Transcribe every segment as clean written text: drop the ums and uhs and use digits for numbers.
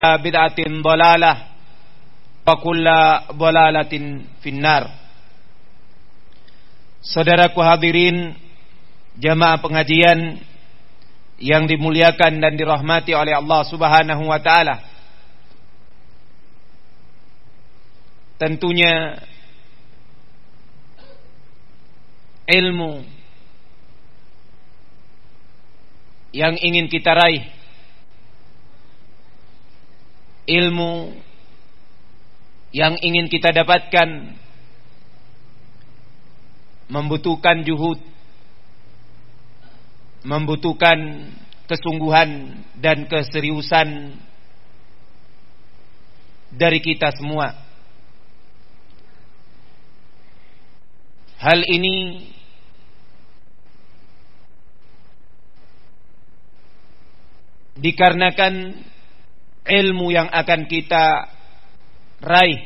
bid'atin dhalalah wa kulla dhalalatin finnar. Saudaraku hadirin jamaah pengajian yang dimuliakan dan dirahmati oleh Allah Subhanahu wa taala. Tentunya ilmu yang ingin kita raih, ilmu yang ingin kita dapatkan membutuhkan juhud, membutuhkan kesungguhan dan keseriusan dari kita semua. Hal ini dikarenakan ilmu yang akan kita raih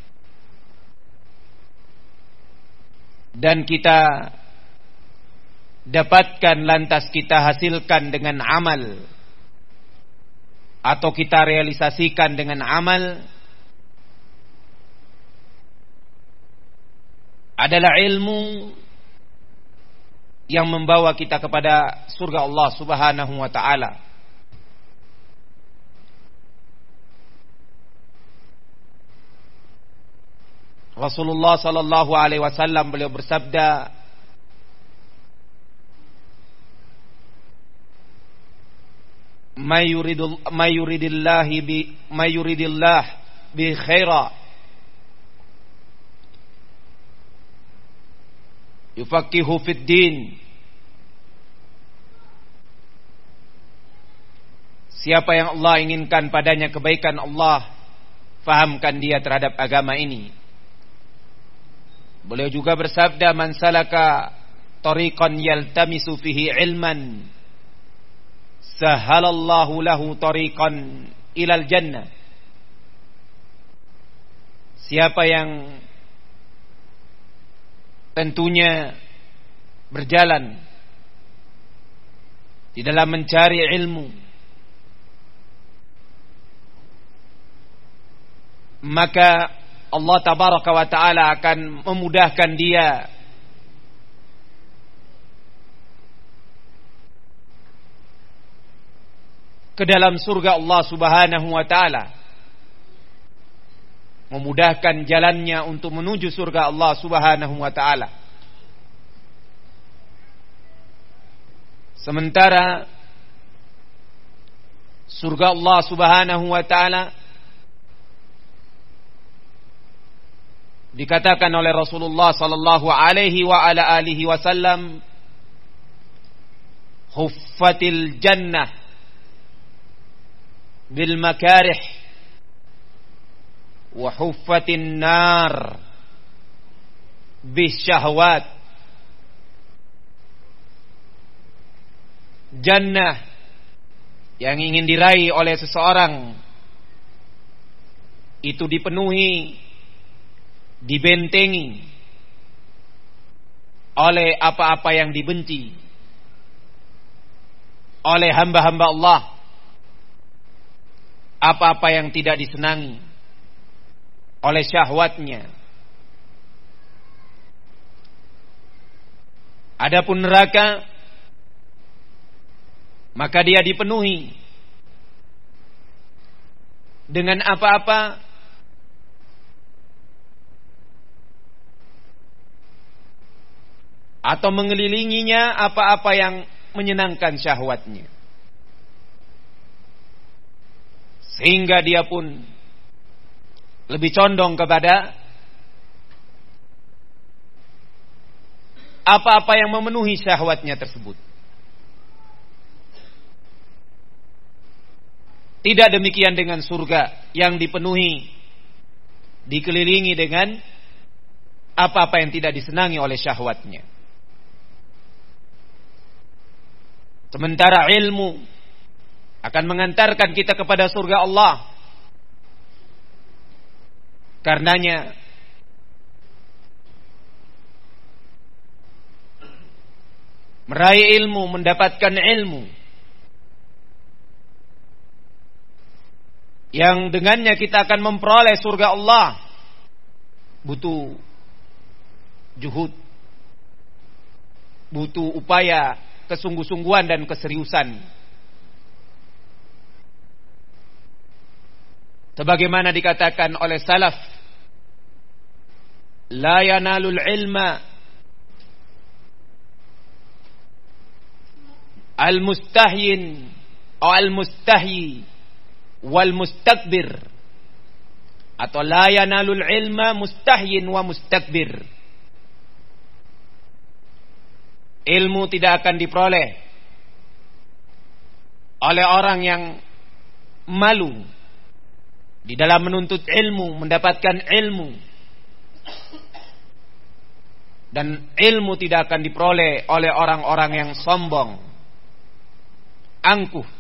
dan kita dapatkan lantas kita hasilkan dengan amal atau kita realisasikan dengan amal adalah ilmu yang membawa kita kepada surga Allah Subhanahu wa taala. Rasulullah sallallahu alaihi wasallam beliau bersabda, "May yuridillah bi khaira yufaqihu fid din." Siapa yang Allah inginkan padanya kebaikan, Allah fahamkan dia terhadap agama ini. Beliau juga bersabda, "Man salaka tariqan yaltamisu fihi ilman, sahalallahu lahu tariqan ilal jannah." Siapa yang tentunya berjalan di dalam mencari ilmu, maka Allah tabaraka wa ta'ala akan memudahkan dia ke dalam surga Allah Subhanahu wa ta'ala, memudahkan jalannya untuk menuju surga Allah Subhanahu wa ta'ala. Sementara surga Allah Subhanahu wa ta'ala dikatakan oleh Rasulullah sallallahu alaihi wa ala alihi wasallam, "Huffatil jannah bil makarih wa huffatin nar bis syahwat." Jannah yang ingin diraih oleh seseorang itu dipenuhi, dibentengi oleh apa-apa yang dibenci oleh hamba-hamba Allah, apa-apa yang tidak disenangi oleh syahwatnya. Adapun neraka, maka dia dipenuhi dengan apa-apa atau mengelilinginya apa-apa yang menyenangkan syahwatnya, sehingga dia pun lebih condong kepada apa-apa yang memenuhi syahwatnya tersebut. Tidak demikian dengan surga yang dipenuhi, dikelilingi dengan apa-apa yang tidak disenangi oleh syahwatnya. Sementara ilmu akan mengantarkan kita kepada surga Allah. Karenanya meraih ilmu, mendapatkan ilmu yang dengannya kita akan memperoleh surga Allah, butuh juhud, butuh upaya, kesungguh-sungguhan dan keseriusan. Sebagaimana dikatakan oleh salaf, la yanalul ilma al-mustahyin atau al-mustahyi wal mustakbir, atau la yanalul ilma mustahyin wa mustakbir. Ilmu tidak akan diperoleh oleh orang yang malu di dalam menuntut ilmu, mendapatkan ilmu. Dan ilmu tidak akan diperoleh oleh orang-orang yang sombong, angkuh.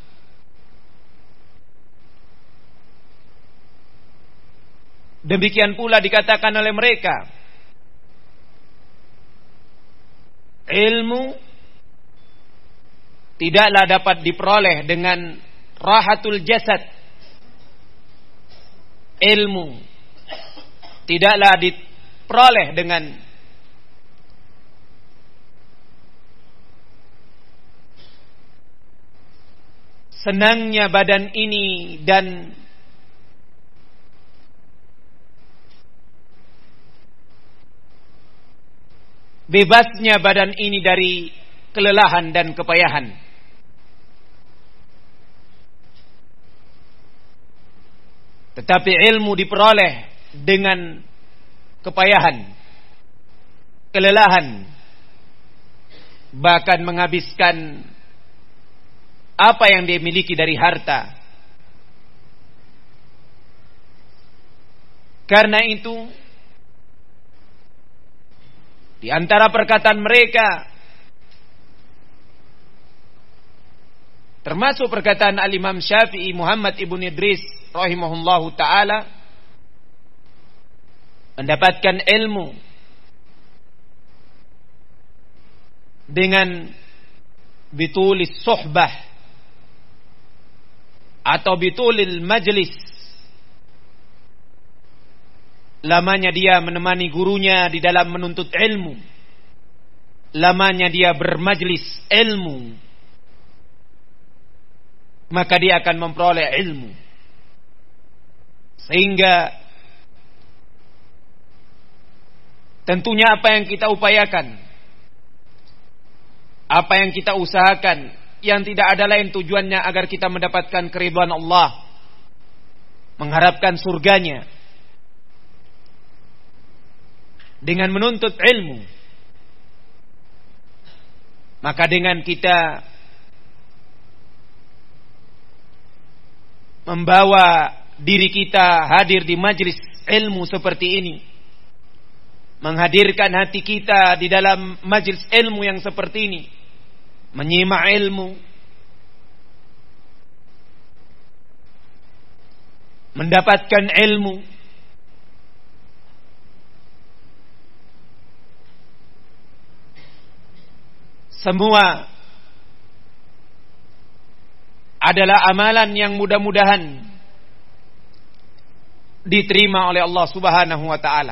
Demikian pula dikatakan oleh mereka, ilmu tidaklah dapat diperoleh dengan rahatul jasad. Ilmu tidaklah diperoleh dengan senangnya badan ini dan bebasnya badan ini dari kelelahan dan kepayahan. Tetapi ilmu diperoleh dengan kepayahan, kelelahan, bahkan menghabiskan apa yang dia miliki dari harta. Karena itu, di antara perkataan mereka, termasuk perkataan Al-Imam Syafi'i Muhammad ibn Idris rahimahullahu ta'ala, mendapatkan ilmu dengan bitulis suhbah atau bitulil majlis, lamanya dia menemani gurunya di dalam menuntut ilmu, lamanya dia bermajlis ilmu, maka dia akan memperoleh ilmu. Sehingga tentunya apa yang kita upayakan, apa yang kita usahakan, yang tidak ada lain tujuannya agar kita mendapatkan keridhaan Allah, mengharapkan surganya dengan menuntut ilmu. Maka dengan kita membawa diri kita hadir di majlis ilmu seperti ini, menghadirkan hati kita di dalam majlis ilmu yang seperti ini, menyimak ilmu, mendapatkan ilmu, semua adalah amalan yang mudah-mudahan diterima oleh Allah Subhanahu wa ta'ala.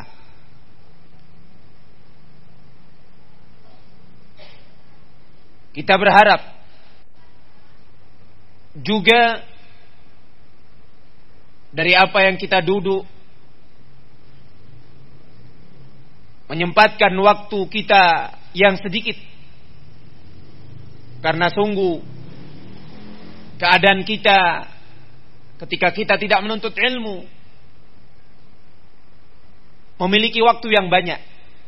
Kita berharap juga dari apa yang kita duduk, menyempatkan waktu kita yang sedikit, karena sungguh keadaan kita ketika kita tidak menuntut ilmu memiliki waktu yang banyak.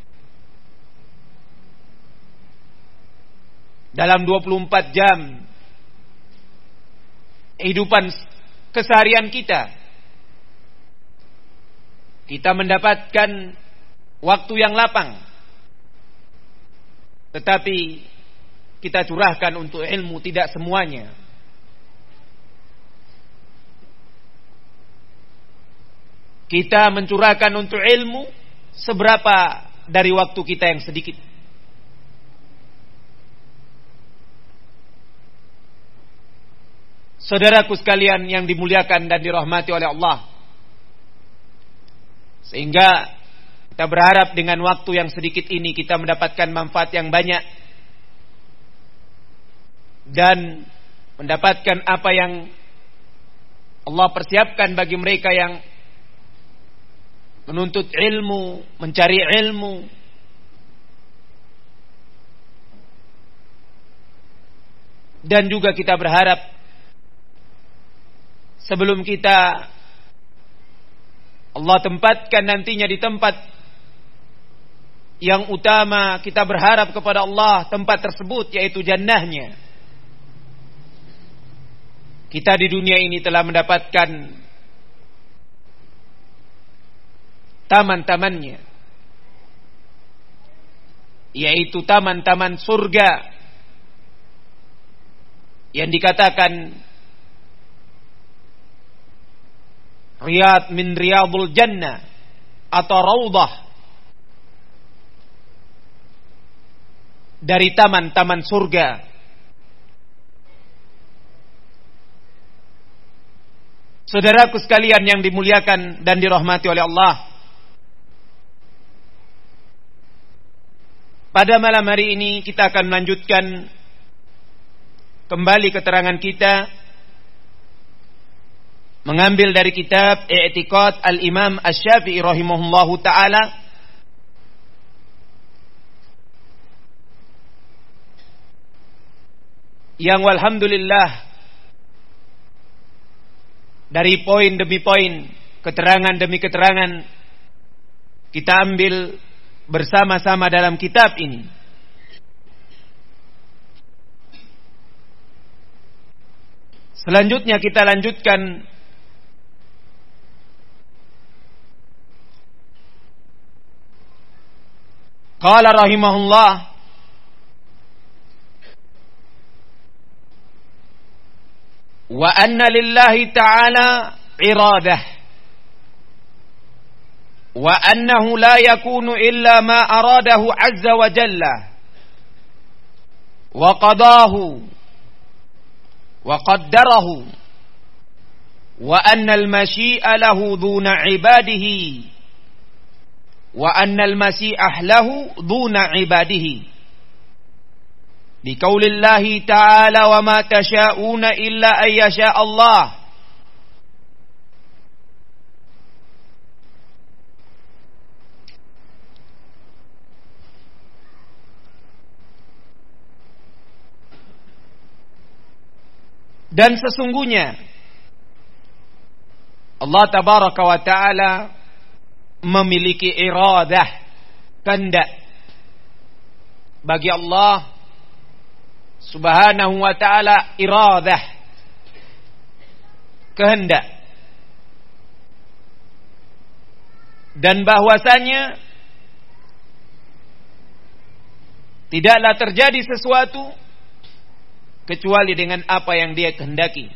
Dalam 24 jam kehidupan keseharian kita, kita mendapatkan waktu yang lapang, tetapi kita curahkan untuk ilmu tidak semuanya. Kita mencurahkan untuk ilmu seberapa dari waktu kita yang sedikit. Saudaraku sekalian yang dimuliakan dan dirahmati oleh Allah, sehingga kita berharap dengan waktu yang sedikit ini kita mendapatkan manfaat yang banyak dan mendapatkan apa yang Allah persiapkan bagi mereka yang menuntut ilmu, mencari ilmu. Dan juga kita berharap sebelum kita Allah tempatkan nantinya di tempat yang utama, kita berharap kepada Allah tempat tersebut, yaitu jannahnya. Kita di dunia ini telah mendapatkan taman-tamannya, yaitu taman-taman surga yang dikatakan riyad min riyadul jannah atau raudah dari taman-taman surga. Saudaraku sekalian yang dimuliakan dan dirahmati oleh Allah, pada malam hari ini kita akan melanjutkan kembali keterangan kita mengambil dari kitab I'tiqad Al-Imam Asy-Syafi'i rahimahullahu taala yang walhamdulillah dari poin demi poin, keterangan demi keterangan kita ambil bersama-sama dalam kitab ini. Selanjutnya kita lanjutkan qala rahimahullah wa anna lillahi ta'ala iradah wa annahu la yakunu illa ma aradahu azza wa jalla wa qadahu wa qaddarahu wa anna al-masyi'a lahu duna ibadihi wa anna al-masyi'ah lahu duna ibadihi biqaulillahi ta'ala wa ma tasha'una illa an yasha Allah. Dan sesungguhnya Allah tabaraka wa ta'ala memiliki iradah, kehendak. Bagi Allah subhanahu wa ta'ala iradah, kehendak. Dan bahwasanya tidaklah terjadi sesuatu kecuali dengan apa yang Dia kehendaki.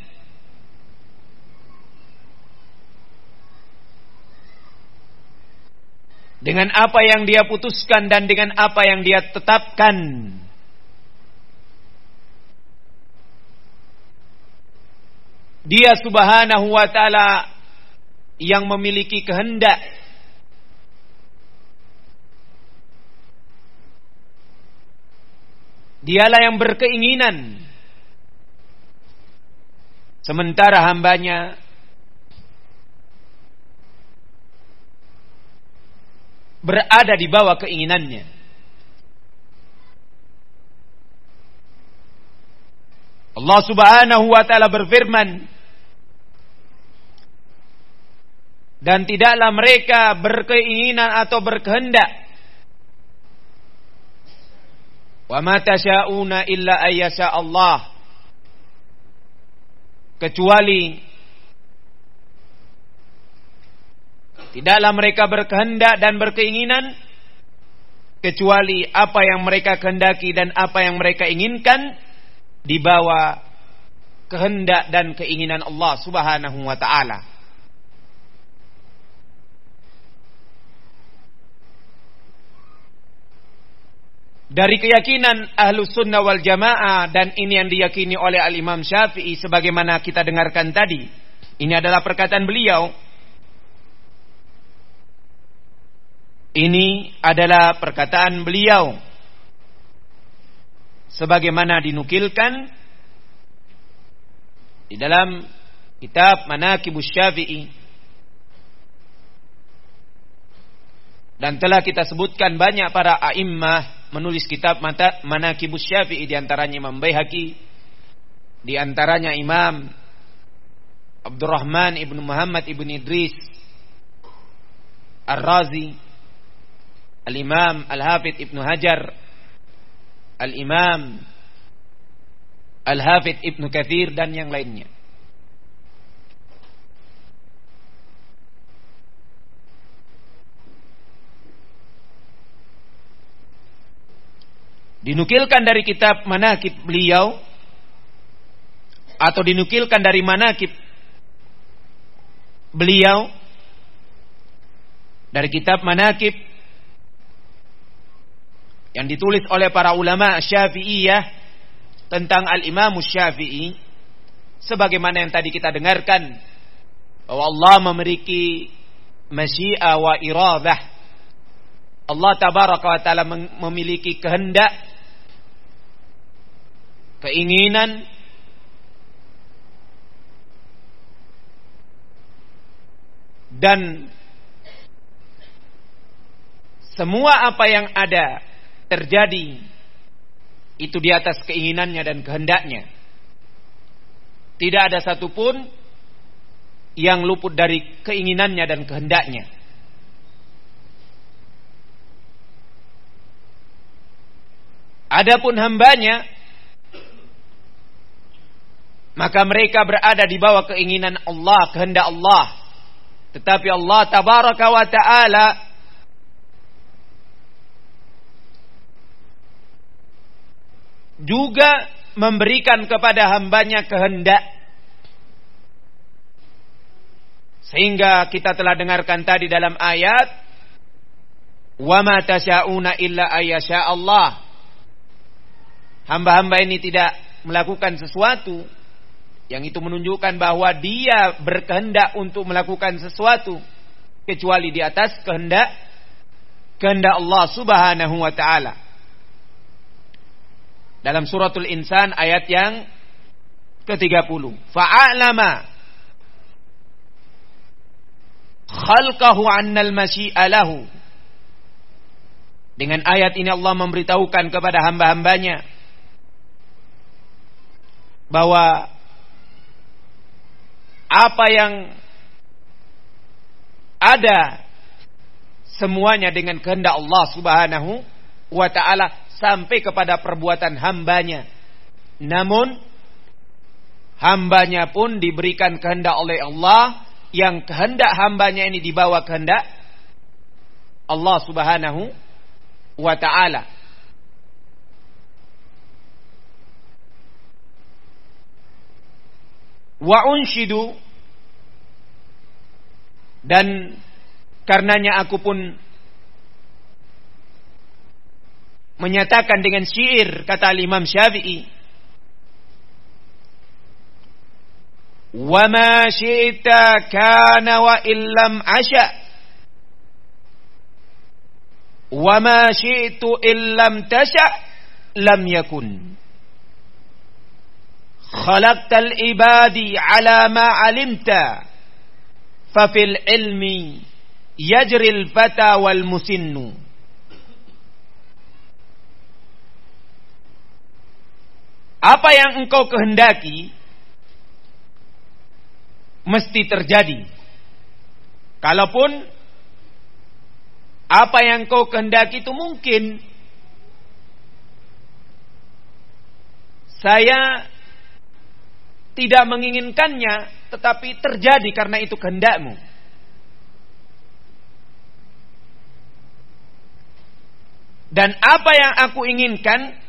Dengan apa yang Dia putuskan dan dengan apa yang Dia tetapkan. Dia subhanahu wa ta'ala yang memiliki kehendak. Dialah yang berkeinginan. Sementara hambanya berada di bawah keinginannya. Allah subhanahu wa ta'ala berfirman, dan tidaklah mereka berkeinginan atau berkehendak, wa ma tasha'una illa ayyasha Allah, kecuali tidaklah mereka berkehendak dan berkeinginan kecuali apa yang mereka kehendaki dan apa yang mereka inginkan di bawah kehendak dan keinginan Allah subhanahu wa ta'ala. dari keyakinan Ahlus Sunnah wal Jamaah, dan ini yang diyakini oleh Al-Imam Syafi'i sebagaimana kita dengarkan tadi. Ini adalah perkataan beliau. Ini adalah perkataan beliau sebagaimana dinukilkan di dalam kitab Manaqibus Syafi'i, dan telah kita sebutkan banyak para a'immah menulis kitab Manaqibus Syafi'i, di antaranya Imam Baihaqi, di antaranya Imam Abdurrahman ibnu Muhammad ibnu Idris Ar-Razi, Al-Imam Al-Hafidh Ibnu Hajar, Al-Imam Al-Hafidh Ibnu Katsir, dan yang lainnya. Dinukilkan dari kitab Manaqib beliau, atau dinukilkan dari Manaqib beliau, dari kitab Manaqib yang ditulis oleh para ulama Syafi'iyah tentang Al-Imam Syafi'i, sebagaimana yang tadi kita dengarkan, bahwa Allah memiliki masyiah wa iradah. Allah tabaraka wa ta'ala memiliki kehendak, keinginan, dan semua apa yang ada terjadi itu di atas keinginannya dan kehendaknya. Tidak ada satupun yang luput dari keinginannya dan kehendaknya. Adapun hambanya, maka mereka berada di bawah keinginan Allah, kehendak Allah. Tetapi Allah tabaraka wa ta'ala juga memberikan kepada hambanya kehendak, sehingga kita telah dengarkan tadi dalam ayat, wa ma tasyauna illa ayyasha Allah. Hamba-hamba ini tidak melakukan sesuatu yang itu menunjukkan bahwa dia berkehendak untuk melakukan sesuatu kecuali di atas kehendak Allah Subhanahu wa ta'ala. Dalam suratul Insan ayat yang ke-30. Fa'alama khalqahu annal masyi'a lahu. Dengan ayat ini Allah memberitahukan kepada hamba-hambanya bahwa apa yang ada semuanya dengan kehendak Allah Subhanahu wa ta'ala, sampai kepada perbuatan hambanya. Namun hambanya pun diberikan kehendak oleh Allah, yang kehendak hambanya ini di bawah kehendak Allah Subhanahu wa ta'ala. Wa unshidu, dan karenanya aku pun menyatakan dengan syair, kata Imam Syafi'i, wa ma syi'ta kana wa illam asya, wa ma syi'tu illam tasya lam yakun, khalaqtal ibadi ala ma alimta, fa fil ilmi yajril fata wal musinnu. Apa yang engkau kehendaki mesti terjadi. Kalaupun apa yang engkau kehendaki itu mungkin saya tidak menginginkannya, tetapi terjadi karena itu kehendakmu. Dan apa yang aku inginkan,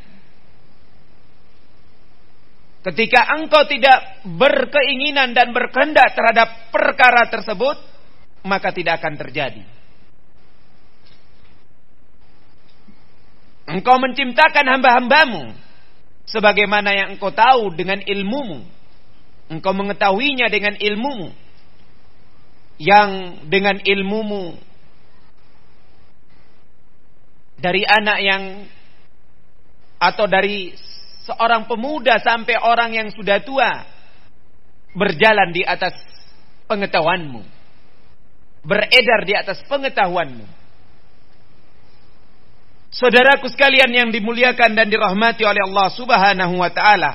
ketika engkau tidak berkeinginan dan berkehendak terhadap perkara tersebut, maka tidak akan terjadi. Engkau menciptakan hamba-hambamu sebagaimana yang engkau tahu dengan ilmumu. Engkau mengetahuinya dengan ilmumu. Yang dengan ilmumu dari anak yang atau dari seorang pemuda sampai orang yang sudah tua berjalan di atas pengetahuanmu, beredar di atas pengetahuanmu. Saudaraku sekalian yang dimuliakan dan dirahmati oleh Allah Subhanahu wa taala.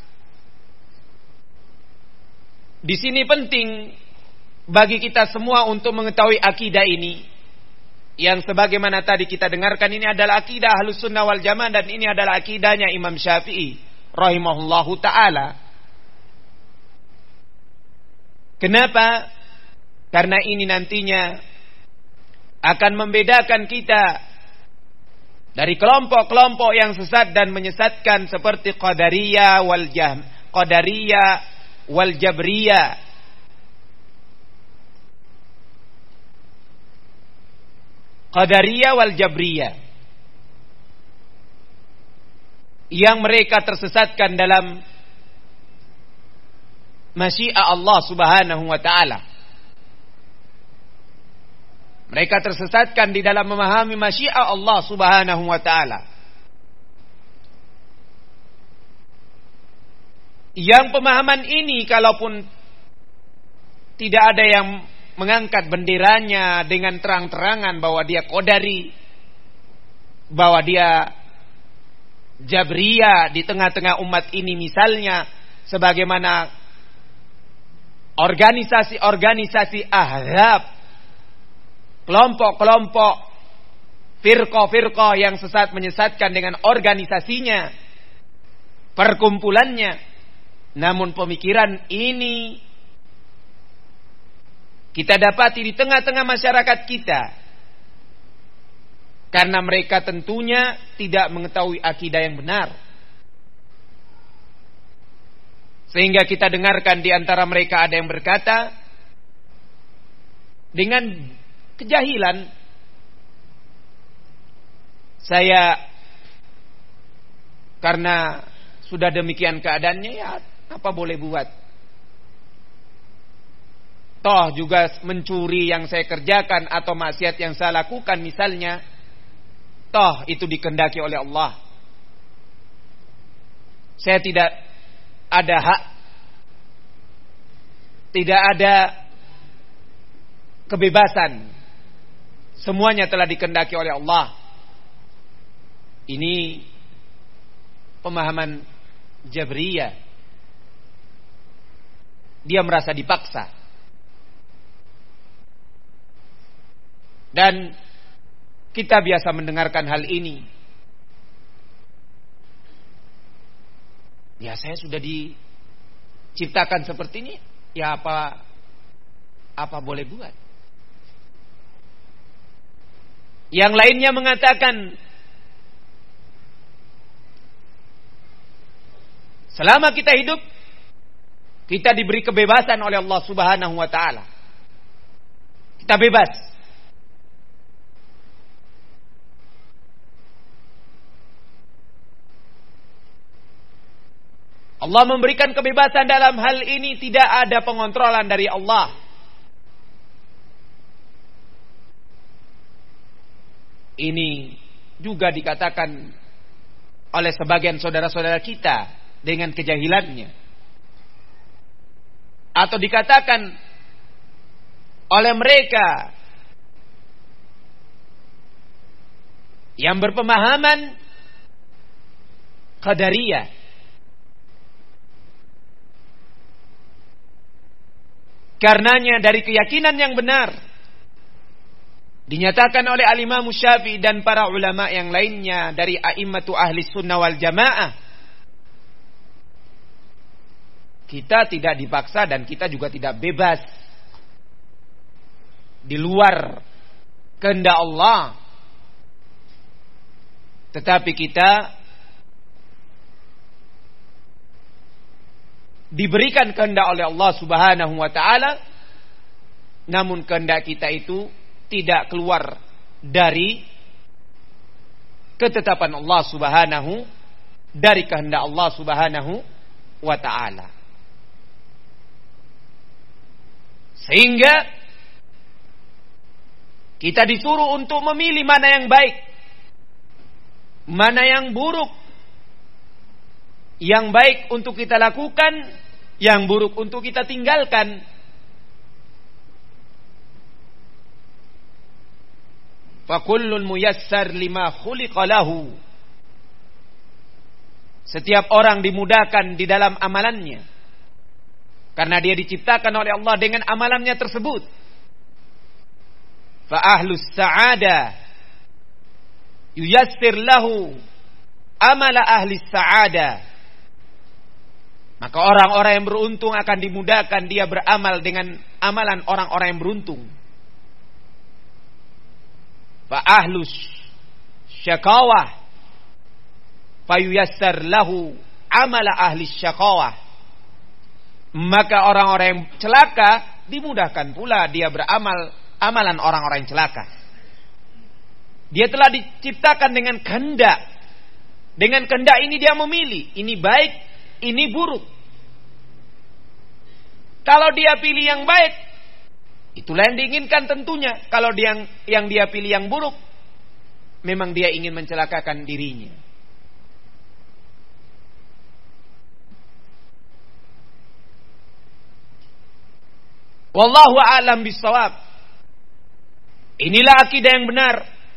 Di sini penting bagi kita semua untuk mengetahui akidah ini, yang sebagaimana tadi kita dengarkan ini adalah akidah Ahlus Sunnah wal Jamaah, dan ini adalah akidahnya Imam Syafi'i rahimahullahu taala. Kenapa? Karena ini nantinya akan membedakan kita dari kelompok-kelompok yang sesat dan menyesatkan seperti Qadariyah wal Jabriyah. Qadariyah wal Jabriyah yang mereka tersesatkan dalam masyiah Allah Subhanahu wa taala. Mereka tersesatkan di dalam memahami masyiah Allah Subhanahu wa taala. Yang pemahaman ini kalaupun tidak ada yang mengangkat benderanya dengan terang-terangan bahwa dia Qadari, bahwa dia Jabriyah di tengah-tengah umat ini, misalnya sebagaimana organisasi-organisasi ahzab, kelompok-kelompok, firqah-firqah yang sesat menyesatkan dengan organisasinya, perkumpulannya. Namun pemikiran ini kita dapati di tengah-tengah masyarakat kita, karena mereka tentunya tidak mengetahui akidah yang benar. Sehingga kita dengarkan di antara mereka ada yang berkata dengan kejahilan, saya karena sudah demikian keadaannya, ya apa boleh buat. Toh juga mencuri yang saya kerjakan atau maksiat yang saya lakukan misalnya, toh itu dikehendaki oleh Allah. Saya tidak ada hak, tidak ada kebebasan. Semuanya telah dikehendaki oleh Allah. Ini pemahaman Jabriyah. Dia merasa dipaksa. Dan kita biasa mendengarkan hal ini. Ya, saya sudah diciptakan seperti ini, ya apa boleh buat. Yang lainnya mengatakan, selama kita hidup, kita diberi kebebasan oleh Allah Subhanahu wa taala. Kita bebas. Allah memberikan kebebasan dalam hal ini, tidak ada pengontrolan dari Allah. Ini juga dikatakan oleh sebagian saudara-saudara kita dengan kejahilannya. Atau dikatakan oleh mereka yang berpemahaman Qadariyah. Karenanya dari keyakinan yang benar dinyatakan oleh Al-Imam Syafi'i dan para ulama yang lainnya dari a'immatu ahli sunnah wal jamaah, kita tidak dipaksa dan kita juga tidak bebas di luar kehendak Allah, tetapi kita diberikan kehendak oleh Allah Subhanahu wa taala, namun kehendak kita itu tidak keluar dari ketetapan Allah Subhanahu, dari kehendak Allah Subhanahu wa ta'ala. Sehingga kita disuruh untuk memilih mana yang baik, mana yang buruk. Yang baik untuk kita lakukan, yang buruk untuk kita tinggalkan. Fakullun muyassar lima khuliqa lahu. Setiap orang dimudahkan di dalam amalannya, karena dia diciptakan oleh Allah dengan amalannya tersebut. Fa ahlus sa'ada yuyassir lahu amala ahli sa'ada. Maka orang-orang yang beruntung akan dimudahkan dia beramal dengan amalan orang-orang yang beruntung. Fa ahlus syakawah fayuyassar lahu amala ahli syakawah. Maka orang-orang yang celaka dimudahkan pula dia beramal amalan orang-orang yang celaka. Dia telah diciptakan dengan kehendak. Dengan kehendak ini dia memilih, ini baik, ini buruk. Kalau dia pilih yang baik, itulah yang diinginkan tentunya. Kalau yang dia pilih yang buruk, memang dia ingin mencelakakan dirinya. Wallahu a'lam bishawab. Inilah akidah yang benar,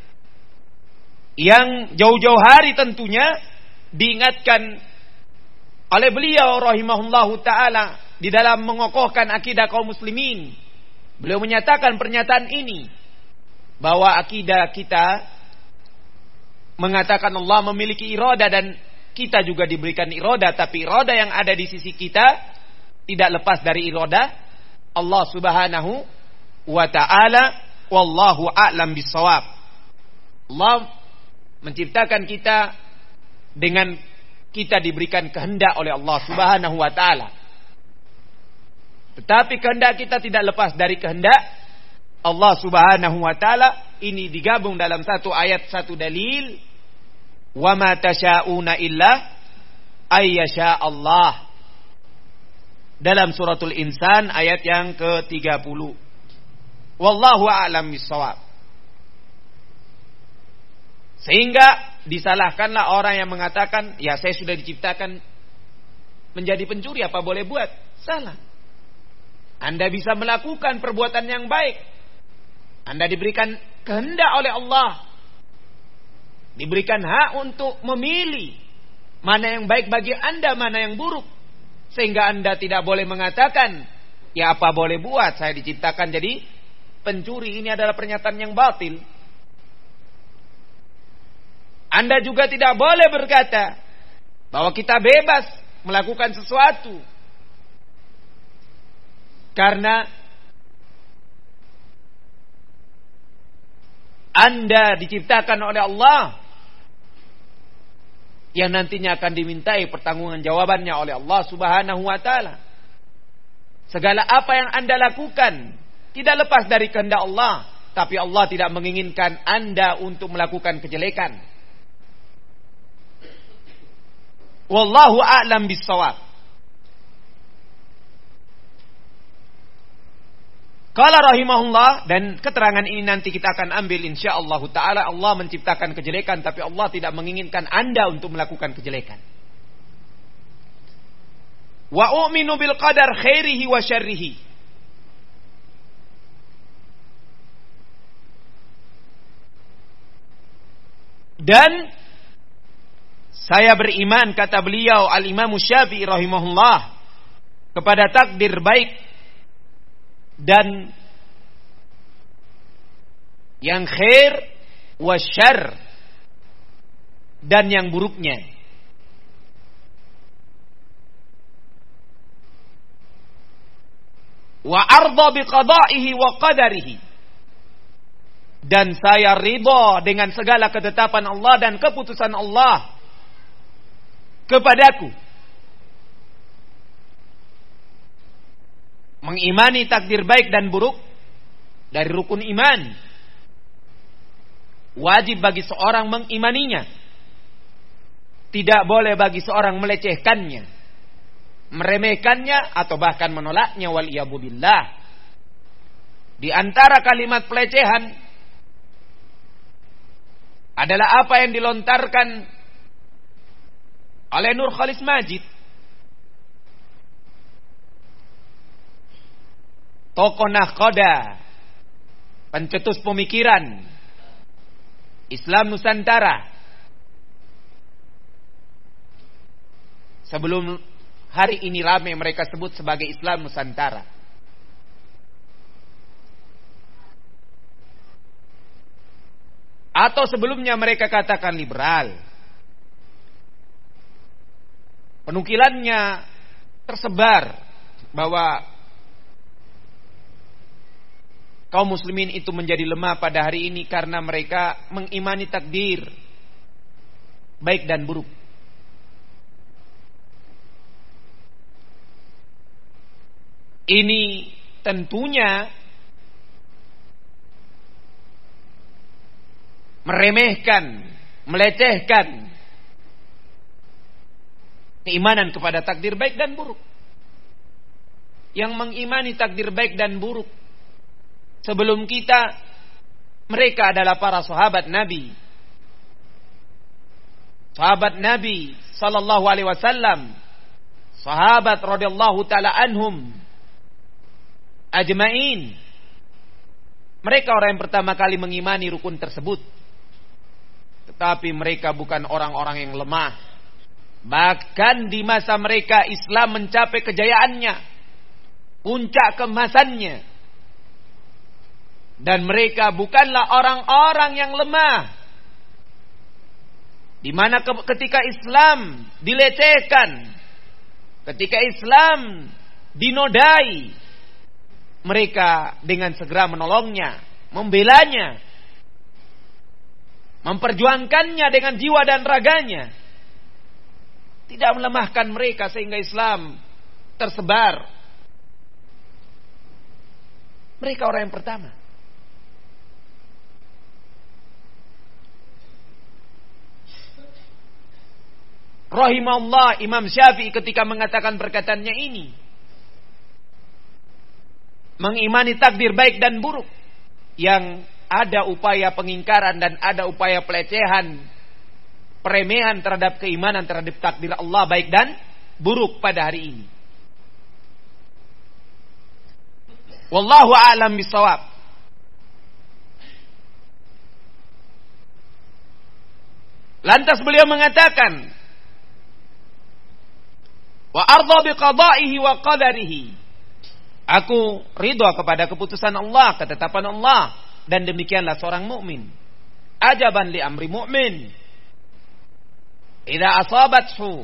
yang jauh-jauh hari tentunya diingatkan oleh beliau rahimahullahu ta'ala di dalam mengokohkan akidah kaum muslimin. Beliau menyatakan pernyataan ini, bahwa akidah kita mengatakan Allah memiliki iradah dan kita juga diberikan iradah, tapi iradah yang ada di sisi kita tidak lepas dari iradah Allah Subhanahu wa ta'ala. Wallahu a'lam bishawab. Allah menciptakan kita dengan kita diberikan kehendak oleh Allah Subhanahu wa ta'ala. Tetapi kehendak kita tidak lepas dari kehendak Allah Subhanahu wa ta'ala. Ini digabung dalam satu ayat, satu dalil. Wa ma tasha'una illa ayyasha Allah. Dalam suratul Insan ayat yang ke-30. Wallahu a'lam bishawab. Sehingga disalahkanlah orang yang mengatakan, ya saya sudah diciptakan menjadi pencuri, apa boleh buat? Salah. Anda bisa melakukan perbuatan yang baik. Anda diberikan kehendak oleh Allah, diberikan hak untuk memilih mana yang baik bagi Anda, mana yang buruk. Sehingga Anda tidak boleh mengatakan, ya apa boleh buat, saya diciptakan jadi pencuri. Ini adalah pernyataan yang batil. Anda juga tidak boleh berkata bahwa kita bebas melakukan sesuatu, karena Anda diciptakan oleh Allah yang nantinya akan dimintai pertanggungjawabannya jawabannya oleh Allah Subhanahu wa ta'ala. Segala apa yang Anda lakukan tidak lepas dari kehendak Allah, tapi Allah tidak menginginkan Anda untuk melakukan kejelekan. Wallahu a'lam bishawab. Qala rahimahullah, dan keterangan ini nanti kita akan ambil insyaallah taala. Allah menciptakan kejelekan, tapi Allah tidak menginginkan Anda untuk melakukan kejelekan. Wa u'minu bil qadar khairihi wa syarrihi. Dan saya beriman, kata beliau Al-Imam Syafi'i rahimahullah, kepada takdir baik dan yang khair wa syarr, dan yang buruknya. Wa arda bi qada'ihi wa qadarihi. Dan saya ridha dengan segala ketetapan Allah dan keputusan Allah kepadaku. Mengimani takdir baik dan buruk dari rukun iman. Wajib bagi seorang mengimaninya. Tidak boleh bagi seorang melecehkannya, meremehkannya, atau bahkan menolaknya. Waliyadzubillah. Di antara kalimat pelecehan adalah apa yang dilontarkan oleh Nur Khalis Majid, tokoh nahkoda, pencetus pemikiran Islam Nusantara. Sebelum hari ini ramai mereka sebut sebagai Islam Nusantara. Atau sebelumnya mereka katakan liberal. Penukilannya tersebar bahwa kaum muslimin itu menjadi lemah pada hari ini karena mereka mengimani takdir baik dan buruk. Ini tentunya meremehkan, melecehkan keimanan kepada takdir baik dan buruk. Yang mengimani takdir baik dan buruk sebelum kita, mereka adalah para sahabat Nabi. Sahabat Nabi sallallahu alaihi wasallam, sahabat radhiyallahu taala anhum ajmain. Mereka orang yang pertama kali mengimani rukun tersebut. Tetapi mereka bukan orang-orang yang lemah. Bahkan di masa mereka Islam mencapai kejayaannya, puncak keemasannya. Dan mereka bukanlah orang-orang yang lemah. Di mana ketika Islam dilecehkan, ketika Islam dinodai, mereka dengan segera menolongnya, membelanya, memperjuangkannya dengan jiwa dan raganya. Tidak melemahkan mereka sehingga Islam tersebar. Mereka orang yang pertama. Rahimahullah Imam Syafi'i ketika mengatakan perkataannya ini, mengimani takdir baik dan buruk, yang ada upaya pengingkaran dan ada upaya pelecehan, peremehan terhadap keimanan terhadap takdir Allah baik dan buruk pada hari ini. Wallahu a'lam bishawab. Lantas beliau mengatakan, wa ardha biqada'ihi wa qadarihi. Aku ridha kepada keputusan Allah, ketetapan Allah, dan demikianlah seorang mukmin. Ajaban li amri mu'min. Idza asabathu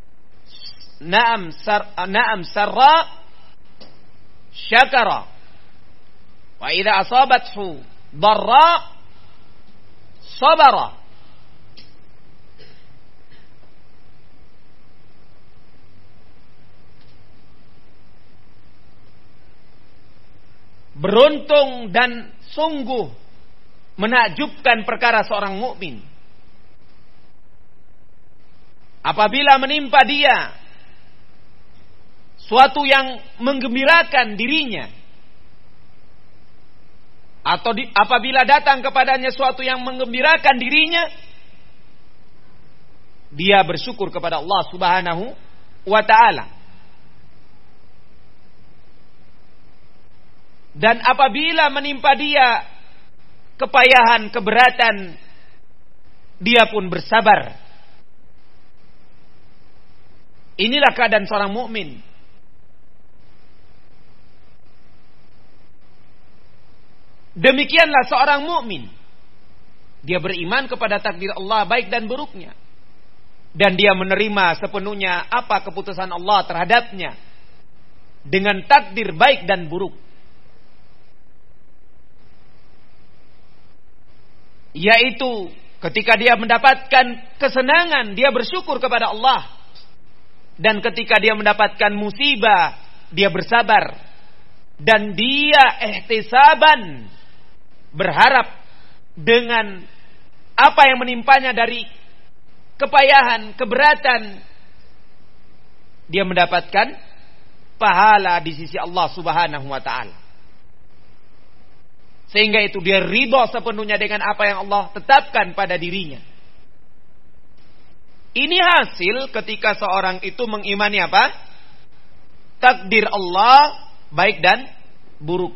na'am sarra syakara. Wa idza asabathu darra sabara. Beruntung dan sungguh menakjubkan perkara seorang mukmin apabila menimpa dia suatu yang menggembirakan dirinya, atau apabila datang kepadanya suatu yang menggembirakan dirinya, dia bersyukur kepada Allah Subhanahu wa ta'ala. Dan apabila menimpa dia kepayahan, keberatan, dia pun bersabar. Inilah keadaan seorang mukmin. Demikianlah seorang mukmin. Dia beriman kepada takdir Allah baik dan buruknya, dan dia menerima sepenuhnya apa keputusan Allah terhadapnya dengan takdir baik dan buruk. Yaitu ketika dia mendapatkan kesenangan, dia bersyukur kepada Allah. Dan ketika dia mendapatkan musibah, dia bersabar. Dan dia ihtisaban, berharap dengan apa yang menimpanya dari kepayahan, keberatan, dia mendapatkan pahala di sisi Allah Subhanahu wa taala. Sehingga itu dia ridho sepenuhnya dengan apa yang Allah tetapkan pada dirinya. Ini hasil ketika seorang itu mengimani apa? Takdir Allah baik dan buruk.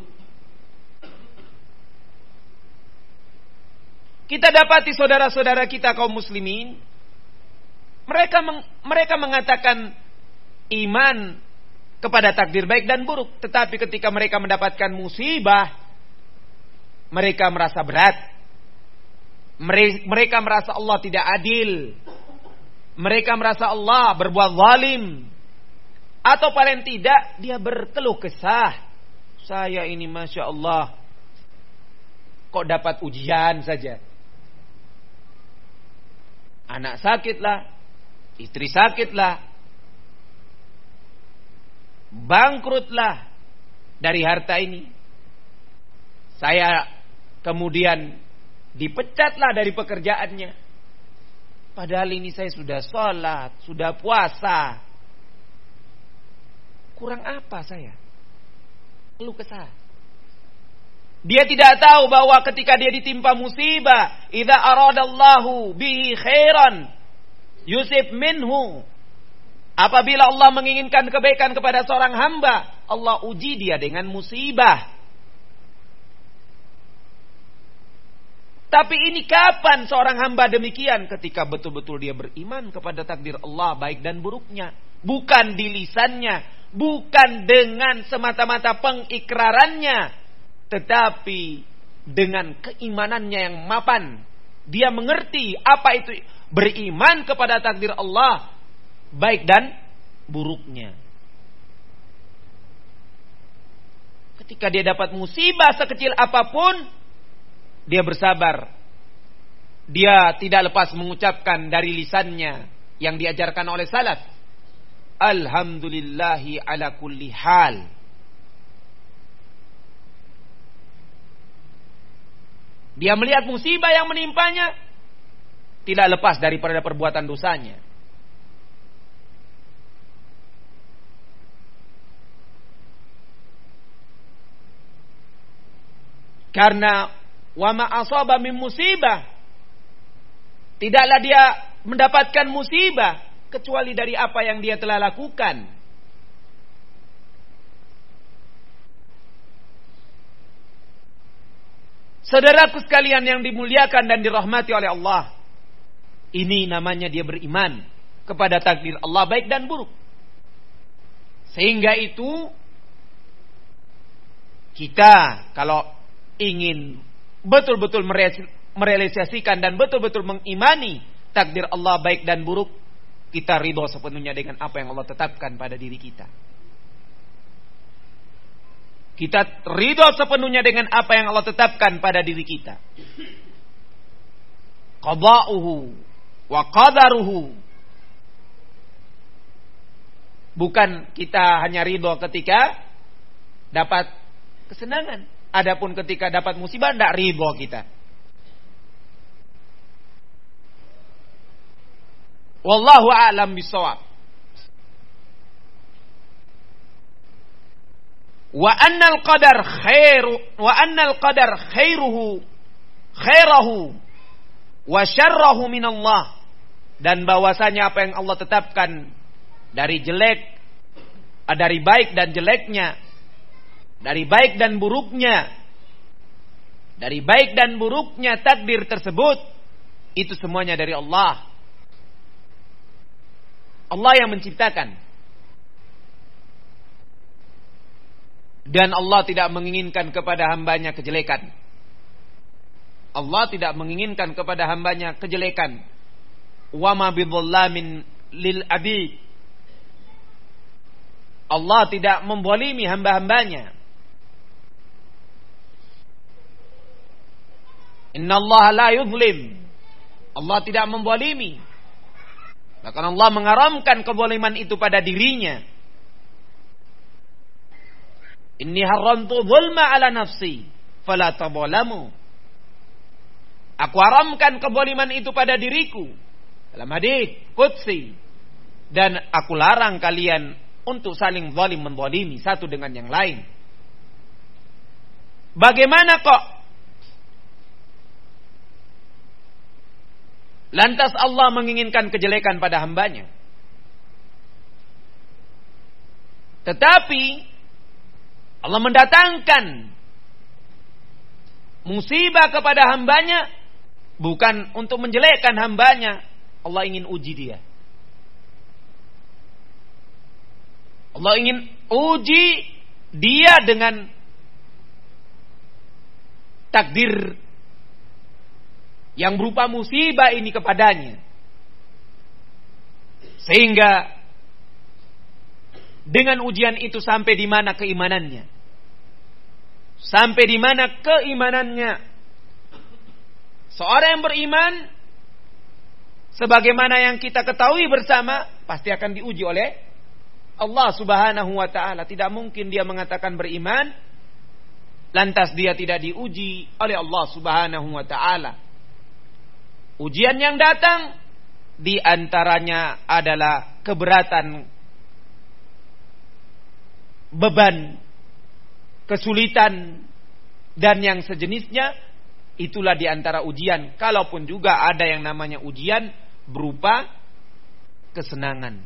Kita dapati saudara-saudara kita kaum muslimin, mereka mengatakan iman kepada takdir baik dan buruk, tetapi ketika mereka mendapatkan musibah, mereka merasa berat. Mereka merasa Allah tidak adil. Mereka merasa Allah berbuat zalim. Atau paling tidak dia berkeluh kesah. Saya ini Masya Allah kok dapat ujian saja. Anak sakitlah, istri sakitlah, bangkrutlah dari harta ini. Saya kemudian dipecatlah dari pekerjaannya. Padahal ini saya sudah sholat, sudah puasa. Kurang apa saya? Keluh kesah. Dia tidak tahu bahwa ketika dia ditimpa musibah, idza aradallahu bihi khairan yusib minhu. Apabila Allah menginginkan kebaikan kepada seorang hamba, Allah uji dia dengan musibah. Tapi ini kapan seorang hamba demikian? Ketika betul-betul dia beriman kepada takdir Allah baik dan buruknya. Bukan di lisannya, bukan dengan semata-mata pengikrarannya, tetapi dengan keimanannya yang mapan. Dia mengerti apa itu beriman kepada takdir Allah baik dan buruknya. Ketika dia dapat musibah sekecil apapun, dia bersabar. Dia tidak lepas mengucapkan dari lisannya yang diajarkan oleh salaf, alhamdulillahi ala kulli hal. Dia melihat musibah yang menimpanya, tidak lepas daripada perbuatan dosanya. Karena wa ma asaba min musibah, tidaklah dia mendapatkan musibah kecuali dari apa yang dia telah lakukan. Saudaraku sekalian yang dimuliakan dan dirahmati oleh Allah, ini namanya dia beriman kepada takdir Allah baik dan buruk. Sehingga itu kita kalau ingin betul-betul merealisasikan dan betul-betul mengimani takdir Allah baik dan buruk, kita ridho sepenuhnya dengan apa yang Allah tetapkan pada diri kita. Kita ridho sepenuhnya dengan apa yang Allah tetapkan pada diri kita. Qada'uhu wa qadaruhu. Bukan kita hanya ridho ketika dapat kesenangan. Adapun ketika dapat musibah, tidak ridho kita. Wallahu a'lam bishawab. Wa annal qadar khairuhu wa syarrahu min Allah. Dan bahwasanya apa yang Allah tetapkan dari baik dan jeleknya, dari baik dan buruknya takdir tersebut, itu semuanya dari Allah. Allah yang menciptakan. Dan Allah tidak menginginkan kepada hambanya kejelekan. Allah tidak menginginkan kepada hambanya kejelekan. Wa ma bidzallamin lil abid. Allah tidak membolimi hamba-hambanya. Innallaha la yuzlim. Allah tidak membolimi. Bahkan Allah mengharamkan kezaliman itu pada dirinya. Inni haramtu zulma ala nafsi fala tadzalamu. Aku haramkan kezaliman itu pada diriku. Dalam hadits qudsi. Dan aku larang kalian untuk saling zalim menzalimi satu dengan yang lain. Bagaimana kok lantas Allah menginginkan kejelekan pada hambanya? Tetapi Allah mendatangkan musibah kepada hambanya bukan untuk menjelekkan hambanya. Allah ingin uji dia. Allah ingin uji dia dengan takdir yang berupa musibah ini kepadanya. Sehingga dengan ujian itu sampai di mana keimanannya? Sampai di mana keimanannya? Seorang yang beriman, sebagaimana yang kita ketahui bersama, pasti akan diuji oleh Allah Subhanahu wa ta'ala. Tidak mungkin dia mengatakan beriman, lantas dia tidak diuji oleh Allah Subhanahu wa ta'ala. Ujian yang datang di antaranya adalah keberatan, beban, kesulitan, dan yang sejenisnya. Itulah di antara ujian. Kalaupun juga ada yang namanya ujian berupa kesenangan.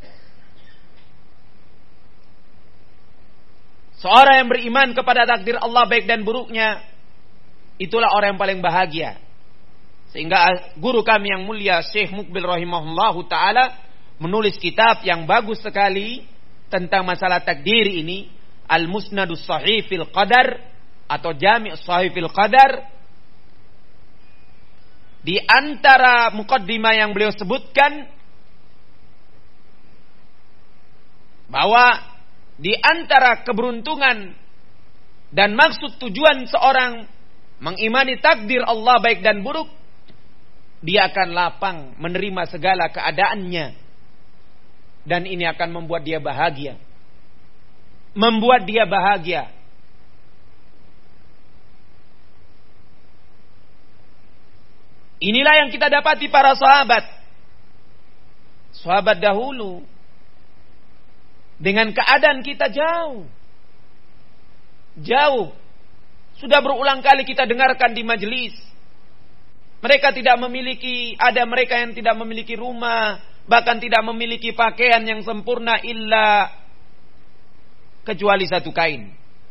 Seorang yang beriman kepada takdir Allah baik dan buruknya, itulah orang yang paling bahagia. Sehingga guru kami yang mulia Syekh Muqbil rahimahullahu ta'ala menulis kitab yang bagus sekali tentang masalah takdir ini, Al-Musnadus Sahih fil Qadar atau Jami' Sahih fil Qadar. Di antara muqaddimah yang beliau sebutkan bahwa di antara keberuntungan dan maksud tujuan seorang mengimani takdir Allah baik dan buruk, dia akan lapang menerima segala keadaannya, dan ini akan membuat dia bahagia. Membuat dia bahagia. Inilah yang kita dapati para sahabat. Sahabat dahulu dengan keadaan kita jauh. Sudah berulang kali kita dengarkan di majelis. Mereka tidak memiliki, ada mereka yang tidak memiliki rumah, bahkan tidak memiliki pakaian yang sempurna kecuali satu kain.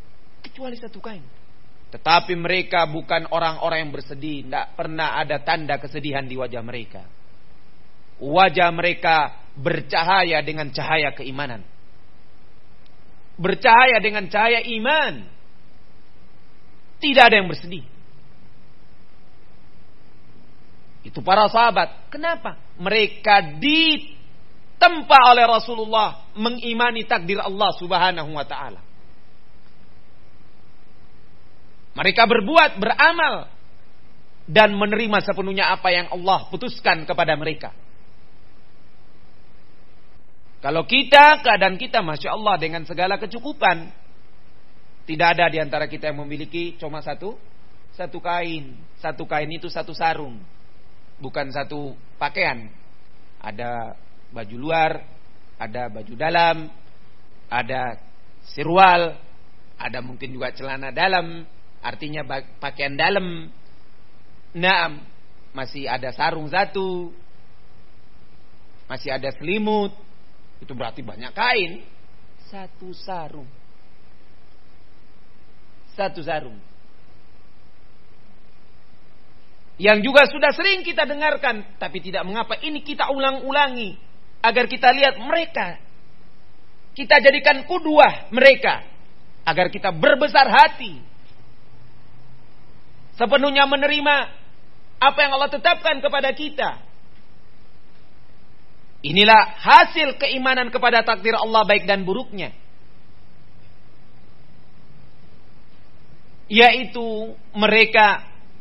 Tetapi mereka bukan orang-orang yang bersedih. Tidak pernah ada tanda kesedihan di wajah mereka. Wajah mereka bercahaya dengan cahaya keimanan. Bercahaya dengan cahaya iman. Tidak ada yang bersedih. Itu para sahabat. Kenapa? Mereka ditempa oleh Rasulullah mengimani takdir Allah Subhanahu wa ta'ala. Mereka berbuat, beramal, dan menerima sepenuhnya apa yang Allah putuskan kepada mereka. Kalau kita, keadaan kita Masya Allah dengan segala kecukupan. Tidak ada di antara kita yang memiliki cuma satu kain. Satu kain itu satu sarung. Bukan satu pakaian. Ada baju luar, ada baju dalam, ada sirwal, ada mungkin juga celana dalam. Artinya pakaian dalam. Naam, masih ada sarung satu, masih ada selimut. Itu berarti banyak kain. Satu sarung. Yang juga sudah sering kita dengarkan, tapi tidak mengapa ini kita ulang-ulangi agar kita lihat mereka, kita jadikan qudwah mereka, agar kita berbesar hati, sepenuhnya menerima apa yang Allah tetapkan kepada kita. Inilah hasil keimanan kepada takdir Allah baik dan buruknya. Yaitu mereka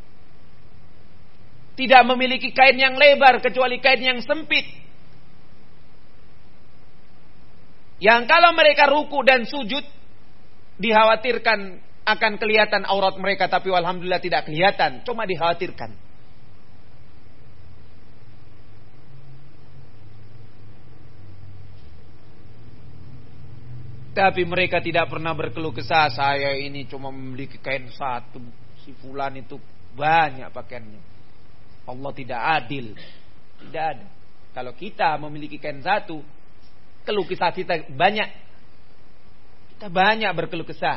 tidak memiliki kain yang lebar kecuali kain yang sempit. Yang kalau mereka ruku dan sujud dikhawatirkan akan kelihatan aurat mereka, tapi alhamdulillah tidak kelihatan, cuma dikhawatirkan. Tapi mereka tidak pernah berkeluh kesah, saya ini cuma memiliki kain satu, si fulan itu banyak pakaiannya. Allah tidak adil. Tidak ada. Kalau kita memiliki kain satu, keluh kesah kita banyak. Kita banyak berkeluh kesah.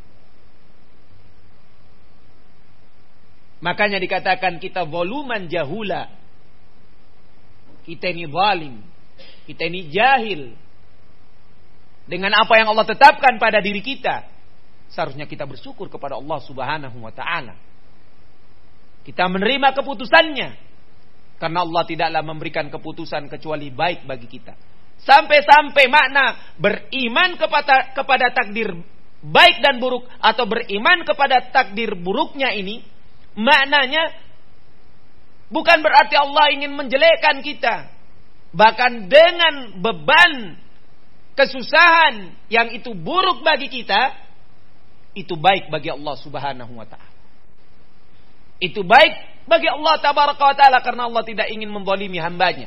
Makanya dikatakan kita voluman jahula. Kita ini zalim. Kita ini jahil. Dengan apa yang Allah tetapkan pada diri kita, seharusnya kita bersyukur kepada Allah Subhanahu wa ta'ala. Kita menerima keputusannya, karena Allah tidaklah memberikan keputusan kecuali baik bagi kita. Sampai-sampai makna beriman kepada takdir baik dan buruk, atau beriman kepada takdir buruknya ini, maknanya bukan berarti Allah ingin menjelekkan kita. Bahkan dengan beban kesusahan yang itu buruk bagi kita, itu baik bagi Allah Subhanahu wa ta'ala. Itu baik bagi Allah Tabaraka wa ta'ala, karena Allah tidak ingin menzalimi hambanya.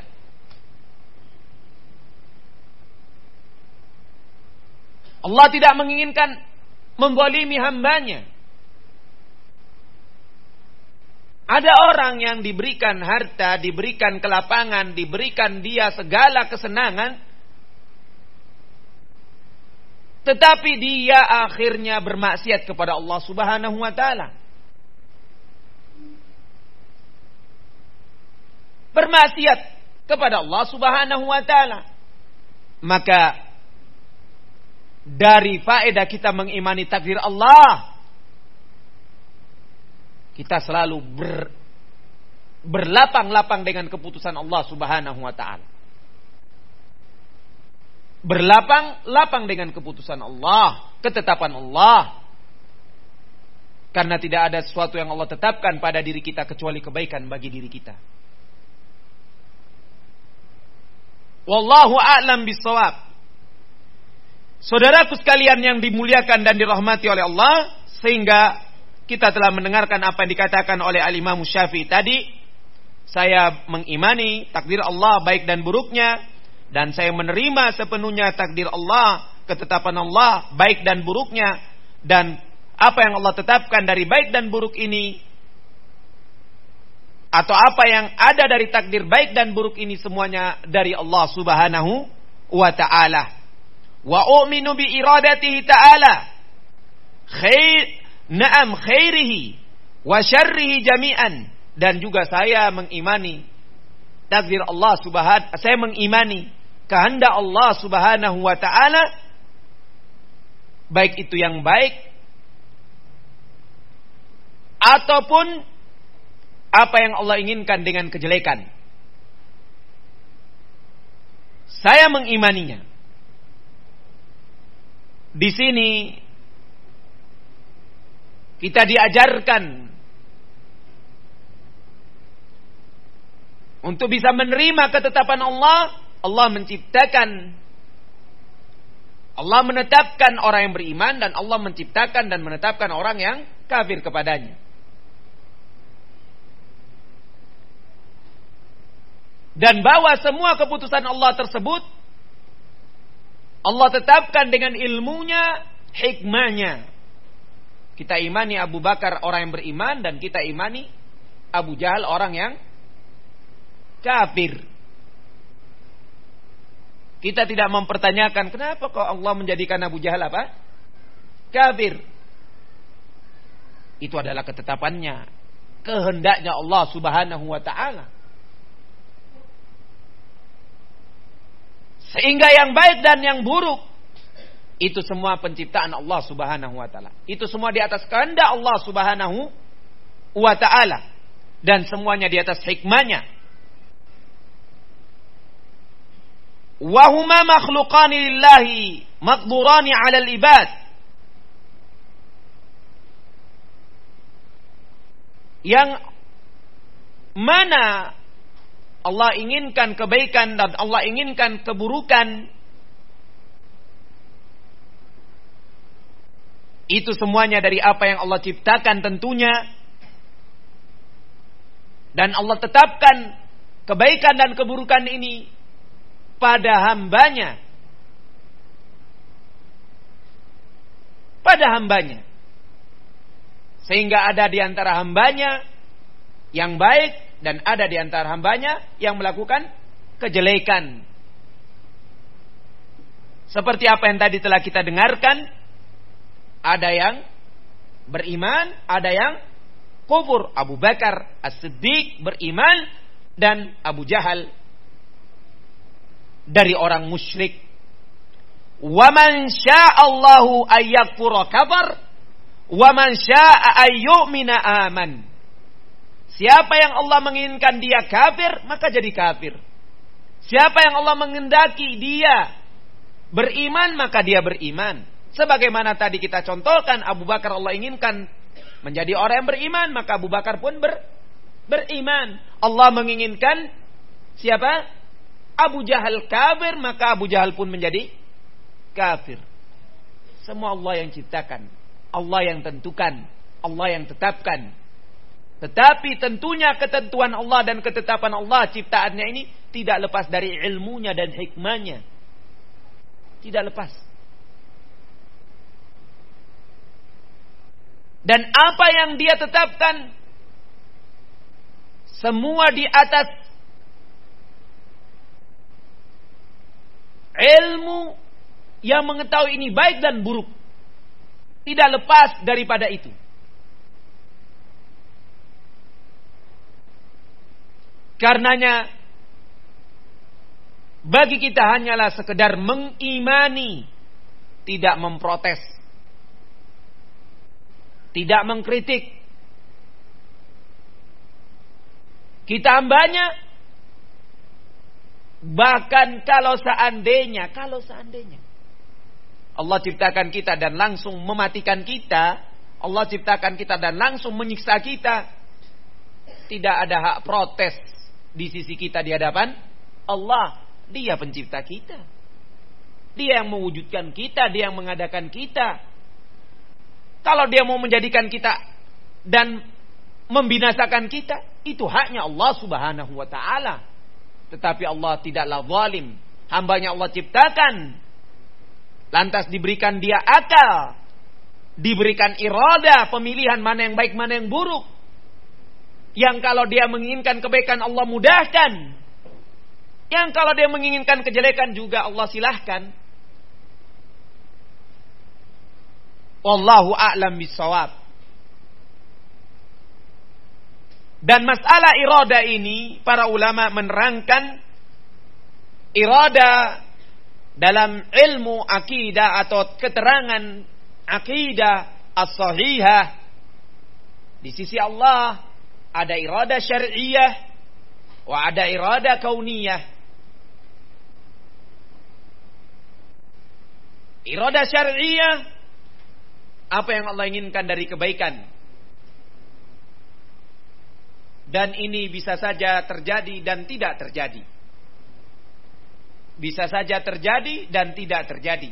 Allah tidak menginginkan menzalimi hambanya. Ada orang yang diberikan harta, diberikan kelapangan, diberikan dia segala kesenangan, tetapi dia akhirnya bermaksiat kepada Allah Subhanahu wa ta'ala. Bermaksiat kepada Allah Subhanahu wa ta'ala. Maka dari faedah kita mengimani takdir Allah, kita selalu berlapang-lapang dengan keputusan Allah Subhanahu wa ta'ala. Berlapang-lapang dengan keputusan Allah, ketetapan Allah. Karena tidak ada sesuatu yang Allah tetapkan pada diri kita kecuali kebaikan bagi diri kita. Wallahu a'lam bissawab. Saudaraku sekalian yang dimuliakan dan dirahmati oleh Allah, sehingga kita telah mendengarkan apa yang dikatakan oleh Al-Imam Syafi'i tadi. Saya mengimani takdir Allah baik dan buruknya, dan saya menerima sepenuhnya takdir Allah, ketetapan Allah baik dan buruknya, dan apa yang Allah tetapkan dari baik dan buruk ini, atau apa yang ada dari takdir baik dan buruk ini, semuanya dari Allah Subhanahu wa ta'ala. Wa u'minu bi iradatihi ta'ala khairihi wa syarrihi jami'an. Dan juga saya mengimani takdir Allah Subhanahu, saya mengimani kehendak Allah Subhanahu wa ta'ala, baik itu yang baik ataupun apa yang Allah inginkan dengan kejelekan. Saya mengimaninya. Di sini kita diajarkan untuk bisa menerima ketetapan Allah. Allah menciptakan, Allah menetapkan orang yang beriman, dan Allah menciptakan dan menetapkan orang yang kafir kepadanya. Dan bahwa semua keputusan Allah tersebut Allah tetapkan dengan ilmunya, hikmahnya. Kita imani Abu Bakar orang yang beriman, dan kita imani Abu Jahal orang yang kafir. Kita tidak mempertanyakan kenapa kok Allah menjadikan Abu Jahal apa? Kafir. Itu adalah ketetapannya, kehendaknya Allah Subhanahu wa ta'ala. Sehingga yang baik dan yang buruk itu semua penciptaan Allah Subhanahu wa ta'ala. Itu semua di atas kehendak Allah Subhanahu wa ta'ala, dan semuanya di atas hikmahnya. Wa huma makhluqani lillahi maqdurani 'ala al-ibad. Yang mana Allah inginkan kebaikan dan Allah inginkan keburukan, itu semuanya dari apa yang Allah ciptakan tentunya. Dan Allah tetapkan kebaikan dan keburukan ini pada hambanya. kepada hambanya. Sehingga ada di antara hambanya yang baik dan ada di antara hambanya yang melakukan kejelekan. Seperti apa yang tadi telah kita dengarkan, ada yang beriman, ada yang kufur. Abu Bakar As-Siddiq beriman dan Abu Jahal dari orang musyrik. Wa man sya'allahu ayyakfura kafar wa man syaa'a ayyu'mina aman. Siapa yang Allah menginginkan dia kafir, maka jadi kafir. Siapa yang Allah menghendaki dia beriman, maka dia beriman. Sebagaimana tadi kita contohkan, Abu Bakar Allah inginkan menjadi orang yang beriman, maka Abu Bakar pun beriman. Allah menginginkan siapa? Abu Jahal kafir, maka Abu Jahal pun menjadi kafir. Semua Allah yang ciptakan, Allah yang tentukan, Allah yang tetapkan. Tetapi tentunya ketentuan Allah dan ketetapan Allah ciptaannya ini tidak lepas dari ilmunya dan hikmahnya. Tidak lepas. Dan apa yang dia tetapkan semua di atas ilmu yang mengetahui ini baik dan buruk. Tidak lepas daripada itu. Karenanya bagi kita hanyalah sekedar mengimani, tidak memprotes, tidak mengkritik. Kita hambanya, bahkan kalau seandainya Allah ciptakan kita dan langsung mematikan kita, Allah ciptakan kita dan langsung menyiksa kita, tidak ada hak protes di sisi kita di hadapan Allah. Dia pencipta kita, Dia yang mewujudkan kita, Dia yang mengadakan kita. Kalau Dia mau menjadikan kita dan membinasakan kita, itu haknya Allah Subhanahu wa ta'ala. Tetapi Allah tidaklah zalim. Hambanya Allah ciptakan, lantas diberikan dia akal, diberikan irada, pemilihan mana yang baik mana yang buruk. Yang kalau dia menginginkan kebaikan Allah mudahkan, yang kalau dia menginginkan kejelekan juga Allah silahkan. Wallahu a'lam bissawab. Dan masalah irada ini para ulama menerangkan, irada dalam ilmu akidah atau keterangan akidah as-sahihah di sisi Allah ada irada syar'iyah wa ada irada kauniyah. Irada syar'iyah, apa yang Allah inginkan dari kebaikan. Dan ini bisa saja terjadi dan tidak terjadi. Bisa saja terjadi dan tidak terjadi.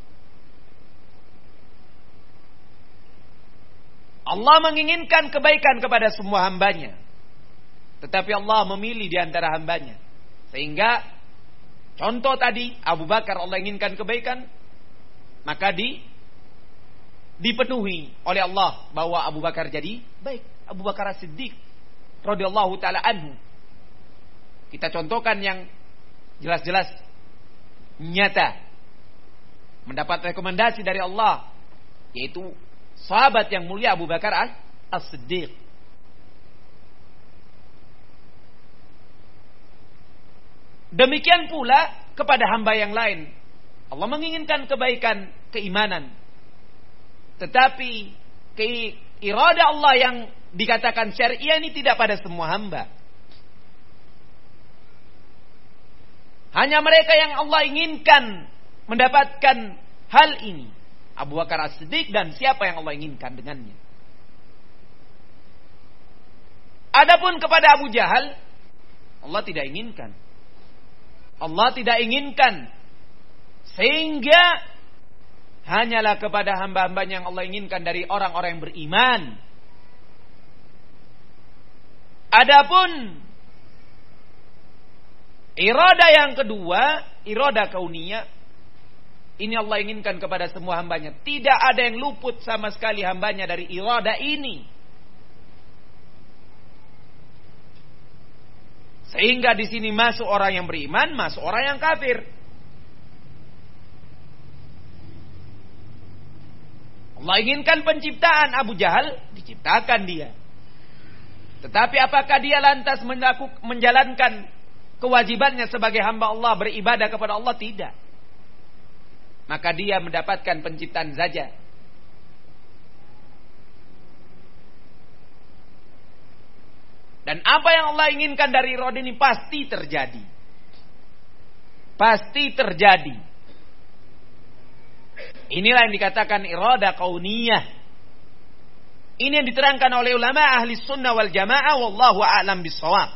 Allah menginginkan kebaikan kepada semua hambanya. Tetapi Allah memilih di antara hambanya. Sehingga contoh tadi, Abu Bakar Allah inginkan kebaikan, maka dipenuhi oleh Allah bahwa Abu Bakar jadi baik. Abu Bakar As-Siddiq radhiyallahu taala anhu. Kita contohkan yang jelas-jelas nyata, mendapat rekomendasi dari Allah, yaitu sahabat yang mulia Abu Bakar As-Siddiq. Demikian pula kepada hamba yang lain. Allah menginginkan kebaikan, keimanan. Tetapi irada Allah yang dikatakan syariah ini tidak pada semua hamba. Hanya mereka yang Allah inginkan mendapatkan hal ini. Abu Bakar As-Siddiq dan siapa yang Allah inginkan dengannya. Adapun kepada Abu Jahal, Allah tidak inginkan. Allah tidak inginkan. Sehingga hanyalah kepada hamba-hambanya yang Allah inginkan dari orang-orang yang beriman. Adapun irada yang kedua, irada kauniyah, Ini Allah inginkan kepada semua hambanya. Tidak ada yang luput sama sekali hambanya dari iradah ini. Sehingga di sini masuk orang yang beriman, masuk orang yang kafir. Allah inginkan penciptaan Abu Jahal, diciptakan dia. Tetapi apakah dia lantas menjalankan kewajibannya sebagai hamba Allah, beribadah kepada Allah? Tidak. Maka dia mendapatkan penciptaan saja. Dan apa yang Allah inginkan dari iradah ini pasti terjadi. Pasti terjadi. Inilah yang dikatakan iradah kauniyah. Ini yang diterangkan oleh ulama ahli sunnah wal jamaah. Wallahu a'lam bishawab.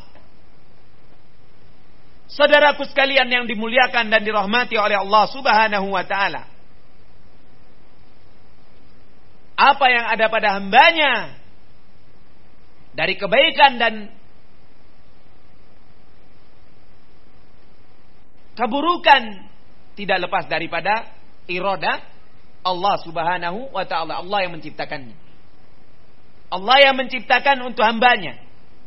Saudaraku sekalian yang dimuliakan dan dirahmati oleh Allah subhanahu wa ta'ala. Apa yang ada pada hambanya dari kebaikan dan keburukan tidak lepas daripada iradah Allah subhanahu wa ta'ala. Allah yang menciptakannya. Allah yang menciptakan untuk hambanya.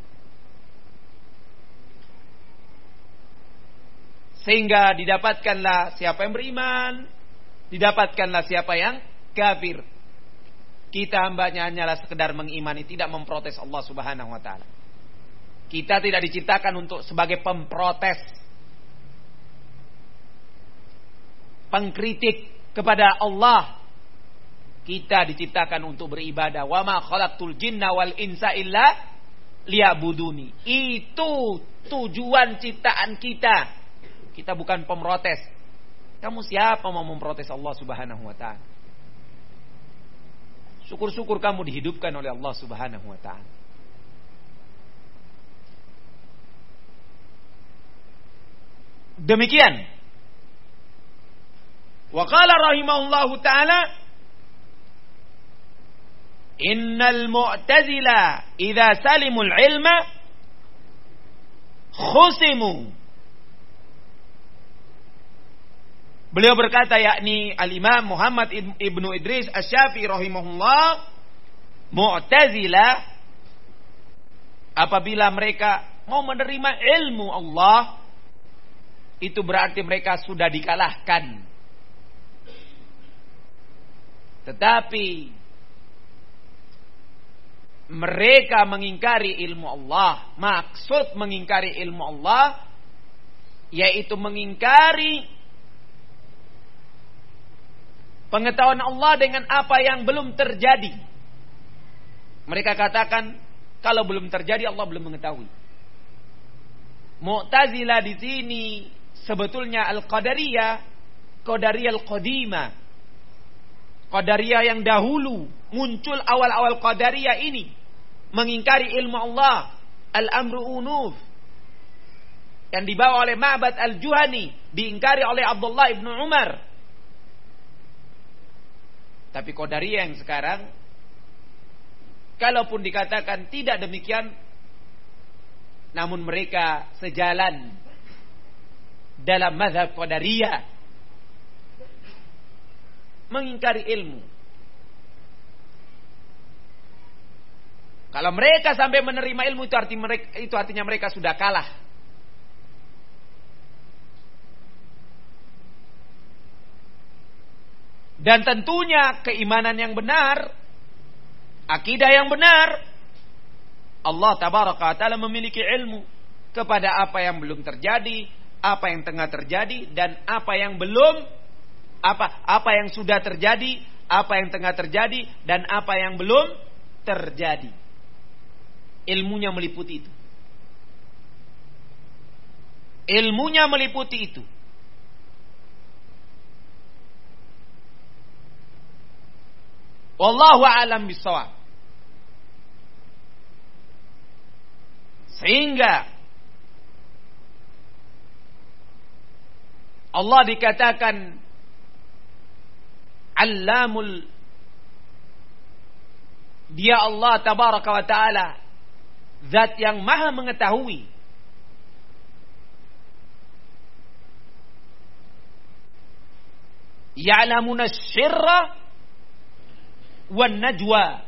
Sehingga didapatkanlah siapa yang beriman, didapatkanlah siapa yang kafir. Kita hambanya hanyalah sekedar mengimani, tidak memprotes Allah subhanahu wa ta'ala. Kita tidak diciptakan untuk sebagai pemprotes, pengkritik kepada Allah. Kita diciptakan untuk beribadah. Wa ma khalaqtul jinna wal insa illa liya'buduni. Itu tujuan ciptaan kita. Kita bukan pemrotes. Kamu siapa mau memprotes Allah subhanahu wa ta'ala? Syukur-syukur kamu dihidupkan oleh Allah subhanahu wa ta'ala. Demikian. Wa qala rahimahullahu ta'ala, innal mu'tazila idza salimul ilma khusimu. Beliau berkata, yakni Al-Imam Muhammad Ibnu Idris Asy-Syafi'i rahimahullah, Mu'tazilah apabila mereka mau menerima ilmu Allah, itu berarti mereka sudah dikalahkan. Tetapi mereka mengingkari ilmu Allah. Maksud mengingkari ilmu Allah yaitu mengingkari pengetahuan Allah dengan apa yang belum terjadi. Mereka katakan kalau belum terjadi Allah belum mengetahui. Mu'tazilah di sini sebetulnya al-Qadariyah, Qadariyah al-Qadimah. Qadariyah yang dahulu muncul awal-awal Qadariyah ini mengingkari ilmu Allah, al-amru unuf, yang dibawa oleh Ma'bad al-Juhani, diingkari oleh Abdullah ibn Umar. Tapi Qadariyah yang sekarang, kalaupun dikatakan tidak demikian, namun mereka sejalan dalam mazhab Qadariyah, mengingkari ilmu. Kalau mereka sampai menerima ilmu, itu artinya mereka sudah kalah. Dan tentunya keimanan yang benar, akidah yang benar, Allah tabaraka wa ta'ala memiliki ilmu kepada apa yang belum terjadi, apa yang tengah terjadi, dan apa yang belum, apa yang sudah terjadi, apa yang tengah terjadi, dan apa yang belum terjadi. Ilmunya meliputi itu. Ilmunya meliputi itu. Wallahu a'lam bishawab. Sehingga Allah dikatakan Allamul, Dia Allah tabaraka wa ta'ala zat yang maha mengetahui. Ya'lamuna syirra wan najwa.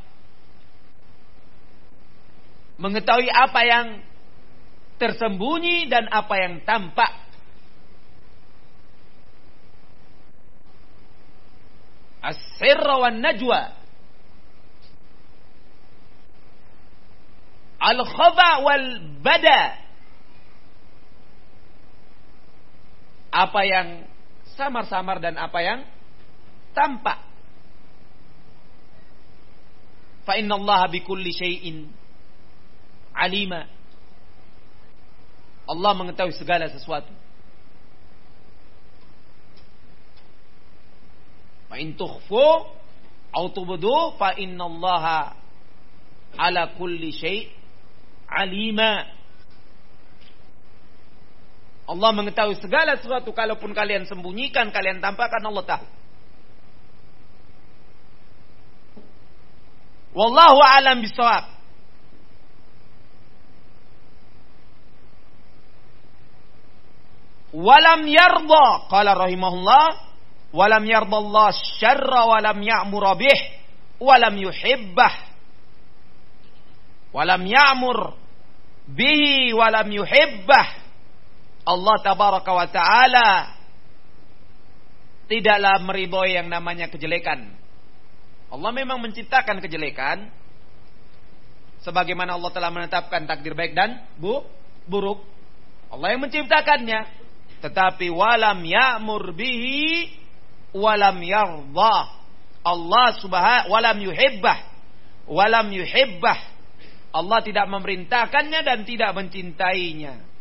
Mengetahui apa yang tersembunyi dan apa yang tampak. As-sirra wan najwa. Al-khaba wal bada. Apa yang samar-samar dan apa yang tampak. Fa innallaha bikulli syai'in alima. Allah mengetahui segala sesuatu. Fa in tukhfu aw tubdu fa innallaha ala kulli syai' alima. Allah mengetahui segala sesuatu. Kalaupun kalian sembunyikan, kalian tampakkan, Allah tahu. Wallahu a'lam bishawab. Walam yarda, qala rahimahullah, walam yarda Allah syarra walam ya'mur bih walam yuhibbah. Walam ya'mur bihi walam yuhibbah. Allah tabaraka wa ta'ala tidaklah meridhoi yang namanya kejelekan. Allah memang menciptakan kejelekan, sebagaimana Allah telah menetapkan takdir baik dan buruk. Allah yang menciptakannya. Tetapi walam ya'mur bihi walam yardah. Allah subhanahu walam yuhibbah. Allah tidak memerintahkannya dan tidak mencintainya.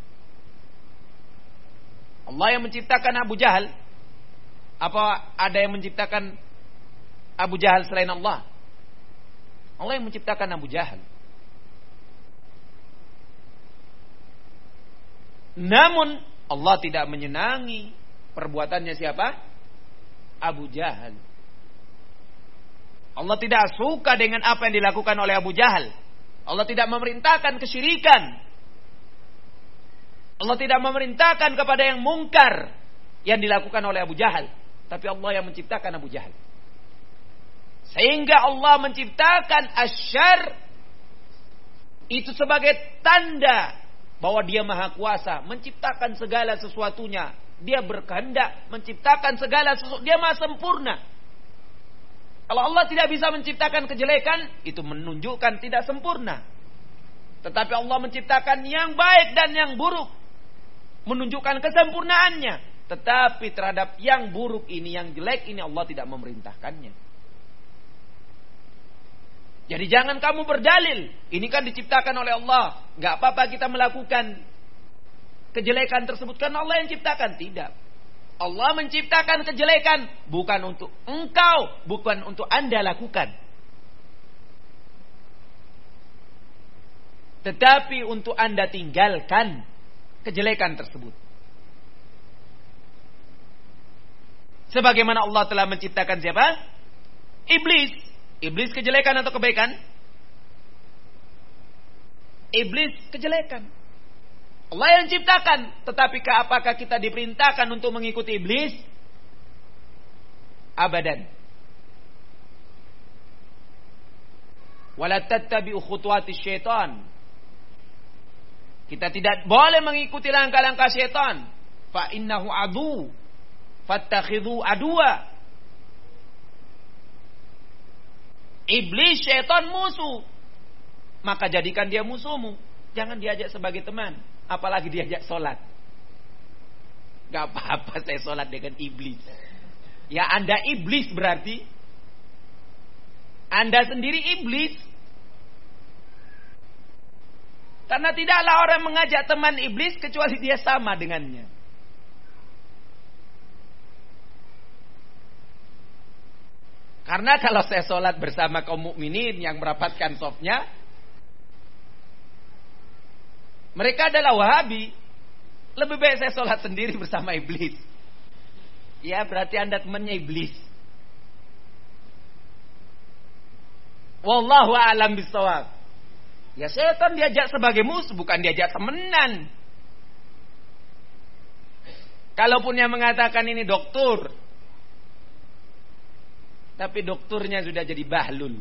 Allah yang menciptakan Abu Jahal. Apa ada yang menciptakan Abu Jahal selain Allah? Allah yang menciptakan Abu Jahal. Namun Allah tidak menyenangi perbuatannya siapa? Abu Jahal. Allah tidak suka dengan apa yang dilakukan oleh Abu Jahal. Allah tidak memerintahkan kesyirikan. Allah tidak memerintahkan kepada yang mungkar yang dilakukan oleh Abu Jahal. Tapi Allah yang menciptakan Abu Jahal. Sehingga Allah menciptakan asyar itu sebagai tanda bahwa dia maha kuasa. Menciptakan segala sesuatunya. Dia berkehendak menciptakan segala sesuatu. Dia maha sempurna. Kalau Allah tidak bisa menciptakan kejelekan, itu menunjukkan tidak sempurna. Tetapi Allah menciptakan yang baik dan yang buruk, menunjukkan kesempurnaannya. Tetapi terhadap yang buruk ini, yang jelek ini, Allah tidak memerintahkannya. Jadi jangan kamu berdalil, ini kan diciptakan oleh Allah, gak apa-apa kita melakukan kejelekan tersebut karena Allah yang ciptakan. Tidak. Allah menciptakan kejelekan bukan untuk engkau, bukan untuk Anda lakukan, tetapi untuk Anda tinggalkan kejelekan tersebut. Sebagaimana Allah telah menciptakan siapa? Iblis. Iblis kejelekan atau kebaikan? Iblis kejelekan. Allah yang ciptakan. Tetapi apakah kita diperintahkan untuk mengikuti iblis? Abadan. Wala tattabi'u khutuwati syaitan. Kita tidak boleh mengikuti langkah-langkah syaitan. Fa innahu adu. Fattakhidhu adua. Iblis, syaitan musuh. Maka jadikan dia musuhmu. Jangan diajak sebagai teman. Apalagi diajak sholat. Gak apa-apa saya sholat dengan iblis. Ya Anda iblis berarti. Anda sendiri iblis. Karena tidaklah orang mengajak teman iblis kecuali dia sama dengannya. Karena kalau saya sholat bersama kaum mukminin yang merapatkan safnya, mereka adalah Wahabi. Lebih baik saya sholat sendiri bersama iblis. Ya berarti Anda temannya iblis. Wallahu a'lam bishawab. Ya setan diajak sebagai musuh, bukan diajak temenan. Kalaupun yang mengatakan ini doktor, tapi dokternya sudah jadi bahlul.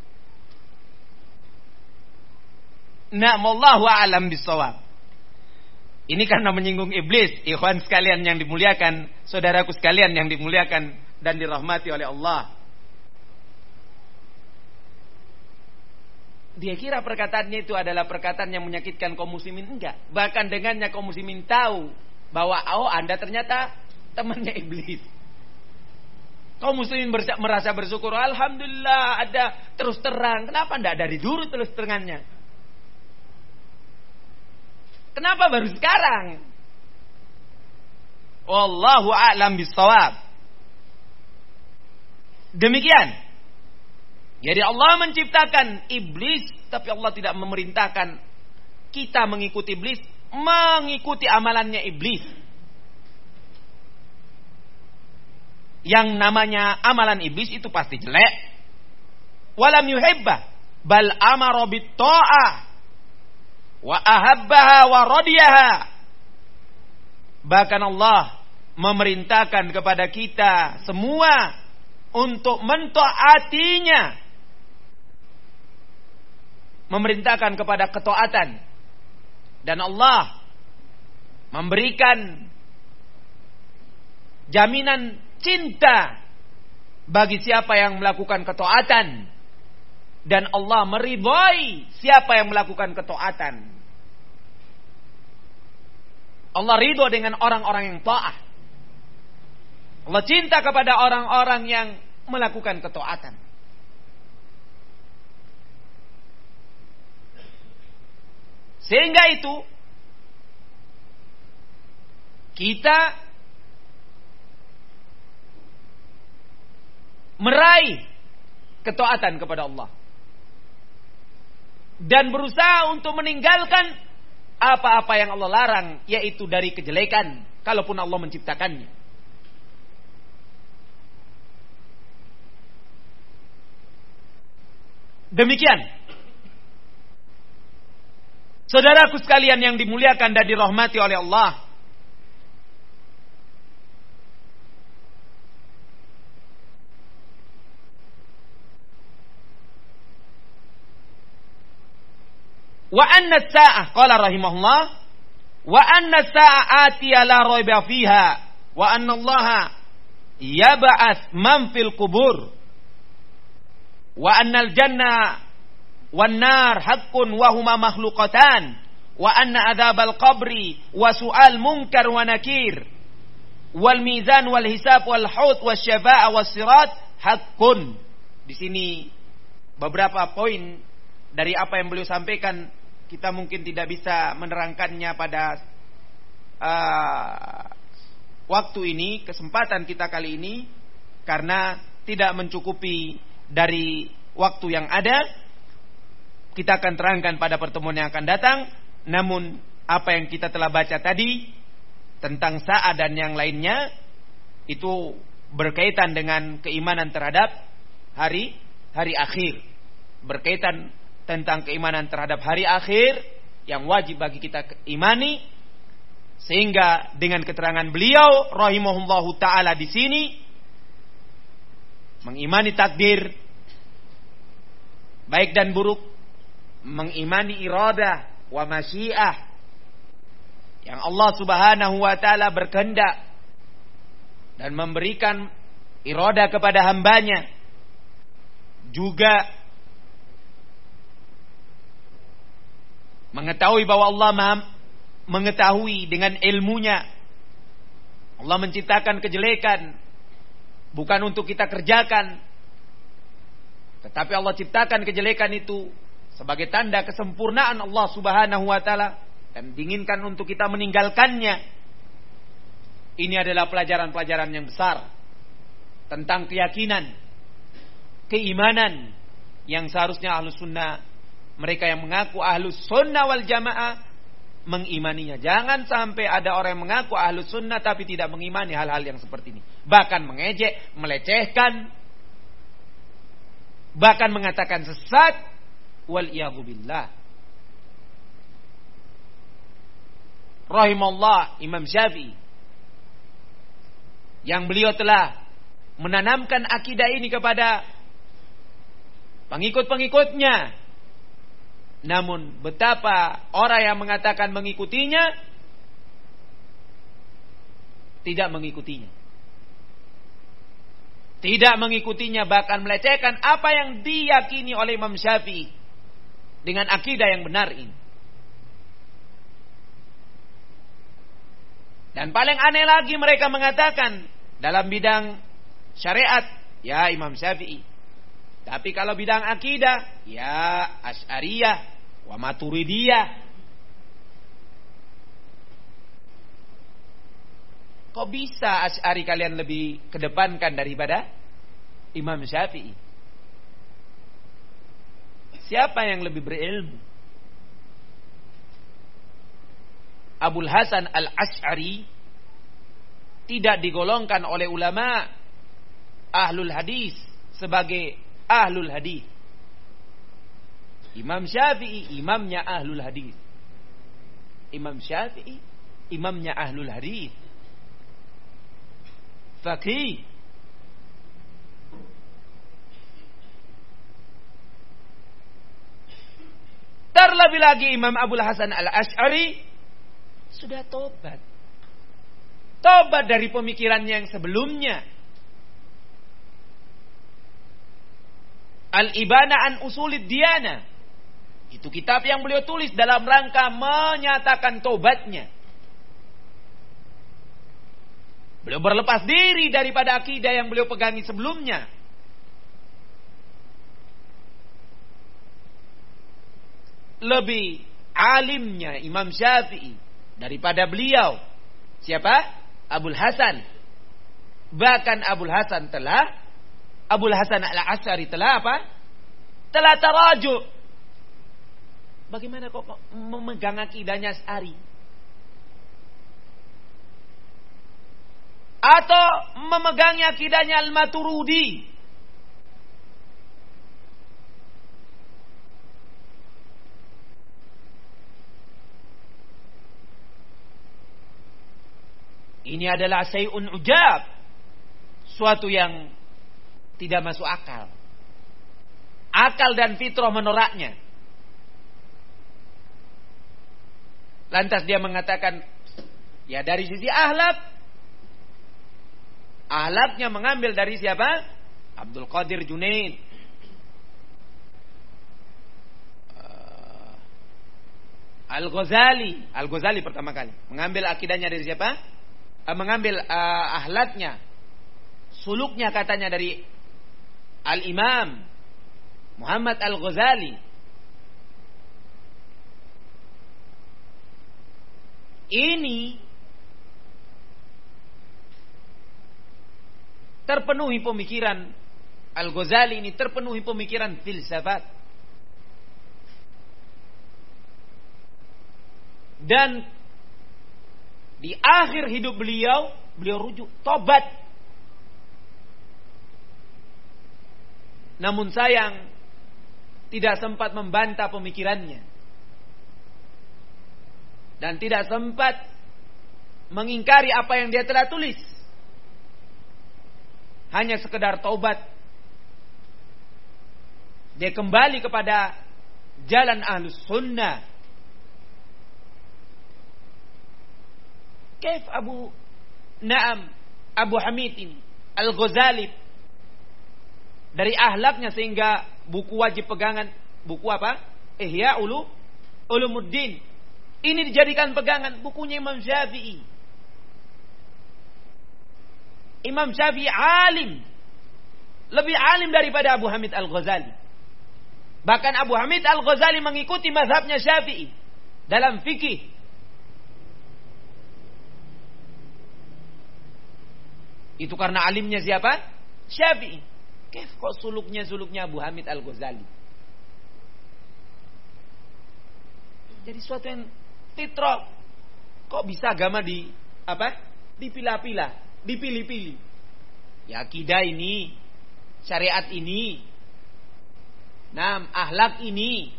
Na'mallahu a'lam bissawab. Ini karena menyinggung iblis. Ikhwan sekalian yang dimuliakan, saudaraku sekalian yang dimuliakan dan dirahmati oleh Allah. Dia kira perkataannya itu adalah perkataan yang menyakitkan kaum muslimin. Enggak. Bahkan dengannya kaum muslimin tahu bahwa Anda ternyata temannya iblis. Kaum muslimin merasa bersyukur. Alhamdulillah ada terus terang. Kenapa enggak dari dulu terus terangannya? Kenapa baru sekarang? Wallahu a'lam bissawab. Demikian. Jadi Allah menciptakan iblis, tapi Allah tidak memerintahkan kita mengikuti iblis, mengikuti amalannya iblis. Yang namanya amalan iblis itu pasti jelek. Walam yuhibbah, bal amara bit-ta'ah wa ahabbaha wa radiyaha. Bahkan Allah memerintahkan kepada kita semua untuk mentaatinya. Memerintahkan kepada ketaatan. Dan Allah memberikan jaminan cinta bagi siapa yang melakukan ketaatan. Dan Allah meridhai siapa yang melakukan ketaatan. Allah ridho dengan orang-orang yang taat. Allah cinta kepada orang-orang yang melakukan ketaatan. Sehingga itu kita meraih ketaatan kepada Allah dan berusaha untuk meninggalkan apa-apa yang Allah larang, yaitu dari kejelekan, kalaupun Allah menciptakannya. Demikian. Saudaraku sekalian yang dimuliakan dan dirahmati oleh Allah. Wa anna as-sa'ah qala rahimahullah wa anna as-sa'ah atiya la raiba fiha wa anna Allah yab'ats man fil qubur wa anna al-jannah wan nar haqqun wa huma makhluqatan wa anna adzabal qabri wa su'al munkar wa nakir wal mizan wal hisab wal haud wasyafa'ah was sirat haqqun. Di sini beberapa poin dari apa yang beliau sampaikan, kita mungkin tidak bisa menerangkannya pada waktu ini, kesempatan kita kali ini, karena tidak mencukupi dari waktu yang ada. Kita akan terangkan pada pertemuan yang akan datang. Namun apa yang kita telah baca tadi tentang saat dan yang lainnya itu berkaitan dengan keimanan terhadap hari akhir. Berkaitan tentang keimanan terhadap hari akhir yang wajib bagi kita imani. Sehingga dengan keterangan beliau rahimahullahu taala di sini, mengimani takdir baik dan buruk, mengimani iradah wa masyiah yang Allah subhanahu wa ta'ala berkehendak dan memberikan iradah kepada hambanya. Juga mengetahui bahwa Allah mengetahui dengan ilmunya. Allah menciptakan kejelekan bukan untuk kita kerjakan, tetapi Allah ciptakan kejelekan itu sebagai tanda kesempurnaan Allah subhanahu wa ta'ala dan diinginkan untuk kita meninggalkannya. Ini adalah pelajaran-pelajaran yang besar tentang keyakinan, keimanan yang seharusnya ahlus sunnah, mereka yang mengaku ahlus sunnah wal jamaah, mengimaninya. Jangan sampai ada orang yang mengaku ahlus sunnah tapi tidak mengimani hal-hal yang seperti ini, bahkan mengejek, melecehkan, bahkan mengatakan sesat. Wal iyadzu billah. Rahimallah Imam Syafi'i, yang beliau telah menanamkan akidah ini kepada pengikut-pengikutnya. Namun betapa orang yang mengatakan mengikutinya tidak mengikutinya. Tidak mengikutinya, bahkan melecehkan apa yang diyakini oleh Imam Syafi'i dengan akidah yang benar ini. Dan paling aneh lagi mereka mengatakan dalam bidang syariat, ya Imam Syafi'i. Tapi kalau bidang akidah, ya Asy'ariyah wa Maturidiyah. Kok bisa Asy'ari kalian lebih kedepankan daripada Imam Syafi'i? Siapa yang lebih berilmu? Abul Hasan Al-Asy'ari tidak digolongkan oleh ulama ahlul hadis sebagai ahlul hadis. Imam Syafi'i imamnya ahlul hadis. Imam Syafi'i imamnya ahlul hadis. Faqih. Terlebih lagi Imam Abul Hasan Al-Asy'ari sudah tobat. Tobat dari pemikirannya yang sebelumnya. Al-Ibana an Usulid Diyana. Itu kitab yang beliau tulis dalam rangka menyatakan tobatnya. Beliau berlepas diri daripada akidah yang beliau pegangi sebelumnya. Lebih alimnya Imam Syafi'i daripada beliau. Siapa? Abul Hasan. Bahkan Abul Hasan Al-Asy'ari telah apa? Telah tarajuk. Bagaimana kok memegang akidahnya Asy'ari? Atau memegang akidahnya Al-Maturidi? Ini adalah syai'un ujab. Suatu yang tidak masuk akal. Akal dan fitrah menolaknya. Lantas dia mengatakan, ya dari sisi ahlaknya mengambil dari siapa? Abdul Qadir Junaid. Al-Ghazali pertama kali. Mengambil akidahnya dari siapa? Mengambil ahlaknya, suluknya katanya dari Al-Imam Muhammad Al-Ghazali. Ini terpenuhi pemikiran Al-Ghazali, ini terpenuhi pemikiran filsafat. Dan di akhir hidup beliau rujuk tobat. Namun sayang tidak sempat membantah pemikirannya. Dan tidak sempat mengingkari apa yang dia telah tulis. Hanya sekedar taubat. Dia kembali kepada jalan Ahlus Sunnah. Kaif Abu Hamid ini Al-Ghazali dari ahlaknya sehingga buku wajib pegangan, buku apa? Ihya Ulumuddin. Ini dijadikan pegangan bukunya Imam Syafi'i. Imam Syafi'i alim. Lebih alim daripada Abu Hamid Al-Ghazali. Bahkan Abu Hamid Al-Ghazali mengikuti mazhabnya Syafi'i dalam fikih. Itu karena alimnya siapa? Syafi'i. Kok suluknya Abu Hamid Al-Ghazali? Jadi suatu yang fitrah. Kok bisa agama dipilah-pilah, dipilih-pilih? Ya akidah ini, syariat ini, akhlak ini.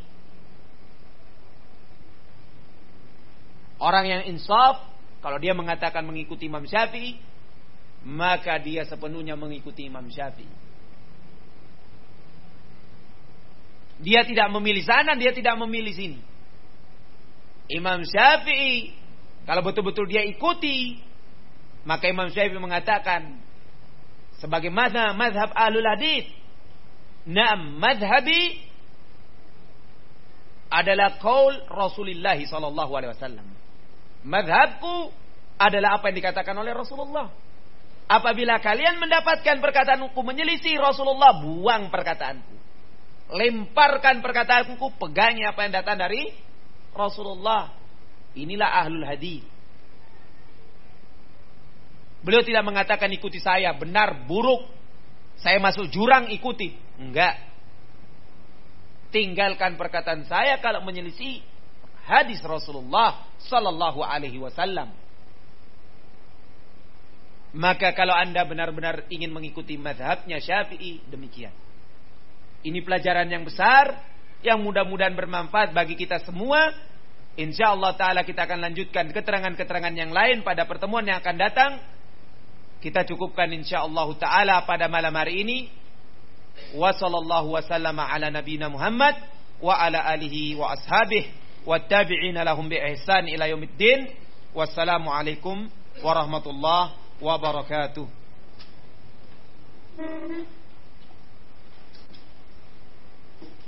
Orang yang insaf kalau dia mengatakan mengikuti Imam Syafi'i, maka dia sepenuhnya mengikuti Imam Syafi'i. Dia tidak memilih sana, dia tidak memilih sini. Imam Syafi'i, kalau betul-betul dia ikuti, maka Imam Syafi'i mengatakan sebagaimana mazhab Ahlul Hadits, na'am madhhabi adalah qaul Rasulullah sallallahu alaihi wasallam. Madhabku adalah apa yang dikatakan oleh Rasulullah. Apabila kalian mendapatkan perkataanku menyelisih Rasulullah, buang perkataanku. Lemparkan perkataanku, pegangi apa yang datang dari Rasulullah. Inilah Ahlul Hadits. Beliau tidak mengatakan ikuti saya, benar, buruk, saya masuk jurang ikuti. Enggak. Tinggalkan perkataan saya kalau menyelisih hadis Rasulullah sallallahu alaihi wasallam. Maka kalau Anda benar-benar ingin mengikuti mazhabnya Syafi'i, demikian. Ini pelajaran yang besar yang mudah-mudahan bermanfaat bagi kita semua. Insyaallah taala kita akan lanjutkan keterangan-keterangan yang lain pada pertemuan yang akan datang. Kita cukupkan insyaallah taala pada malam hari ini. Wa sallallahu wasallama ala nabiyina Muhammad wa ala alihi wa ashabihi wa tabi'ina lahum bi ihsan ila yaumiddin. Wassalamu alaikum warahmatullahi wabarakatuh.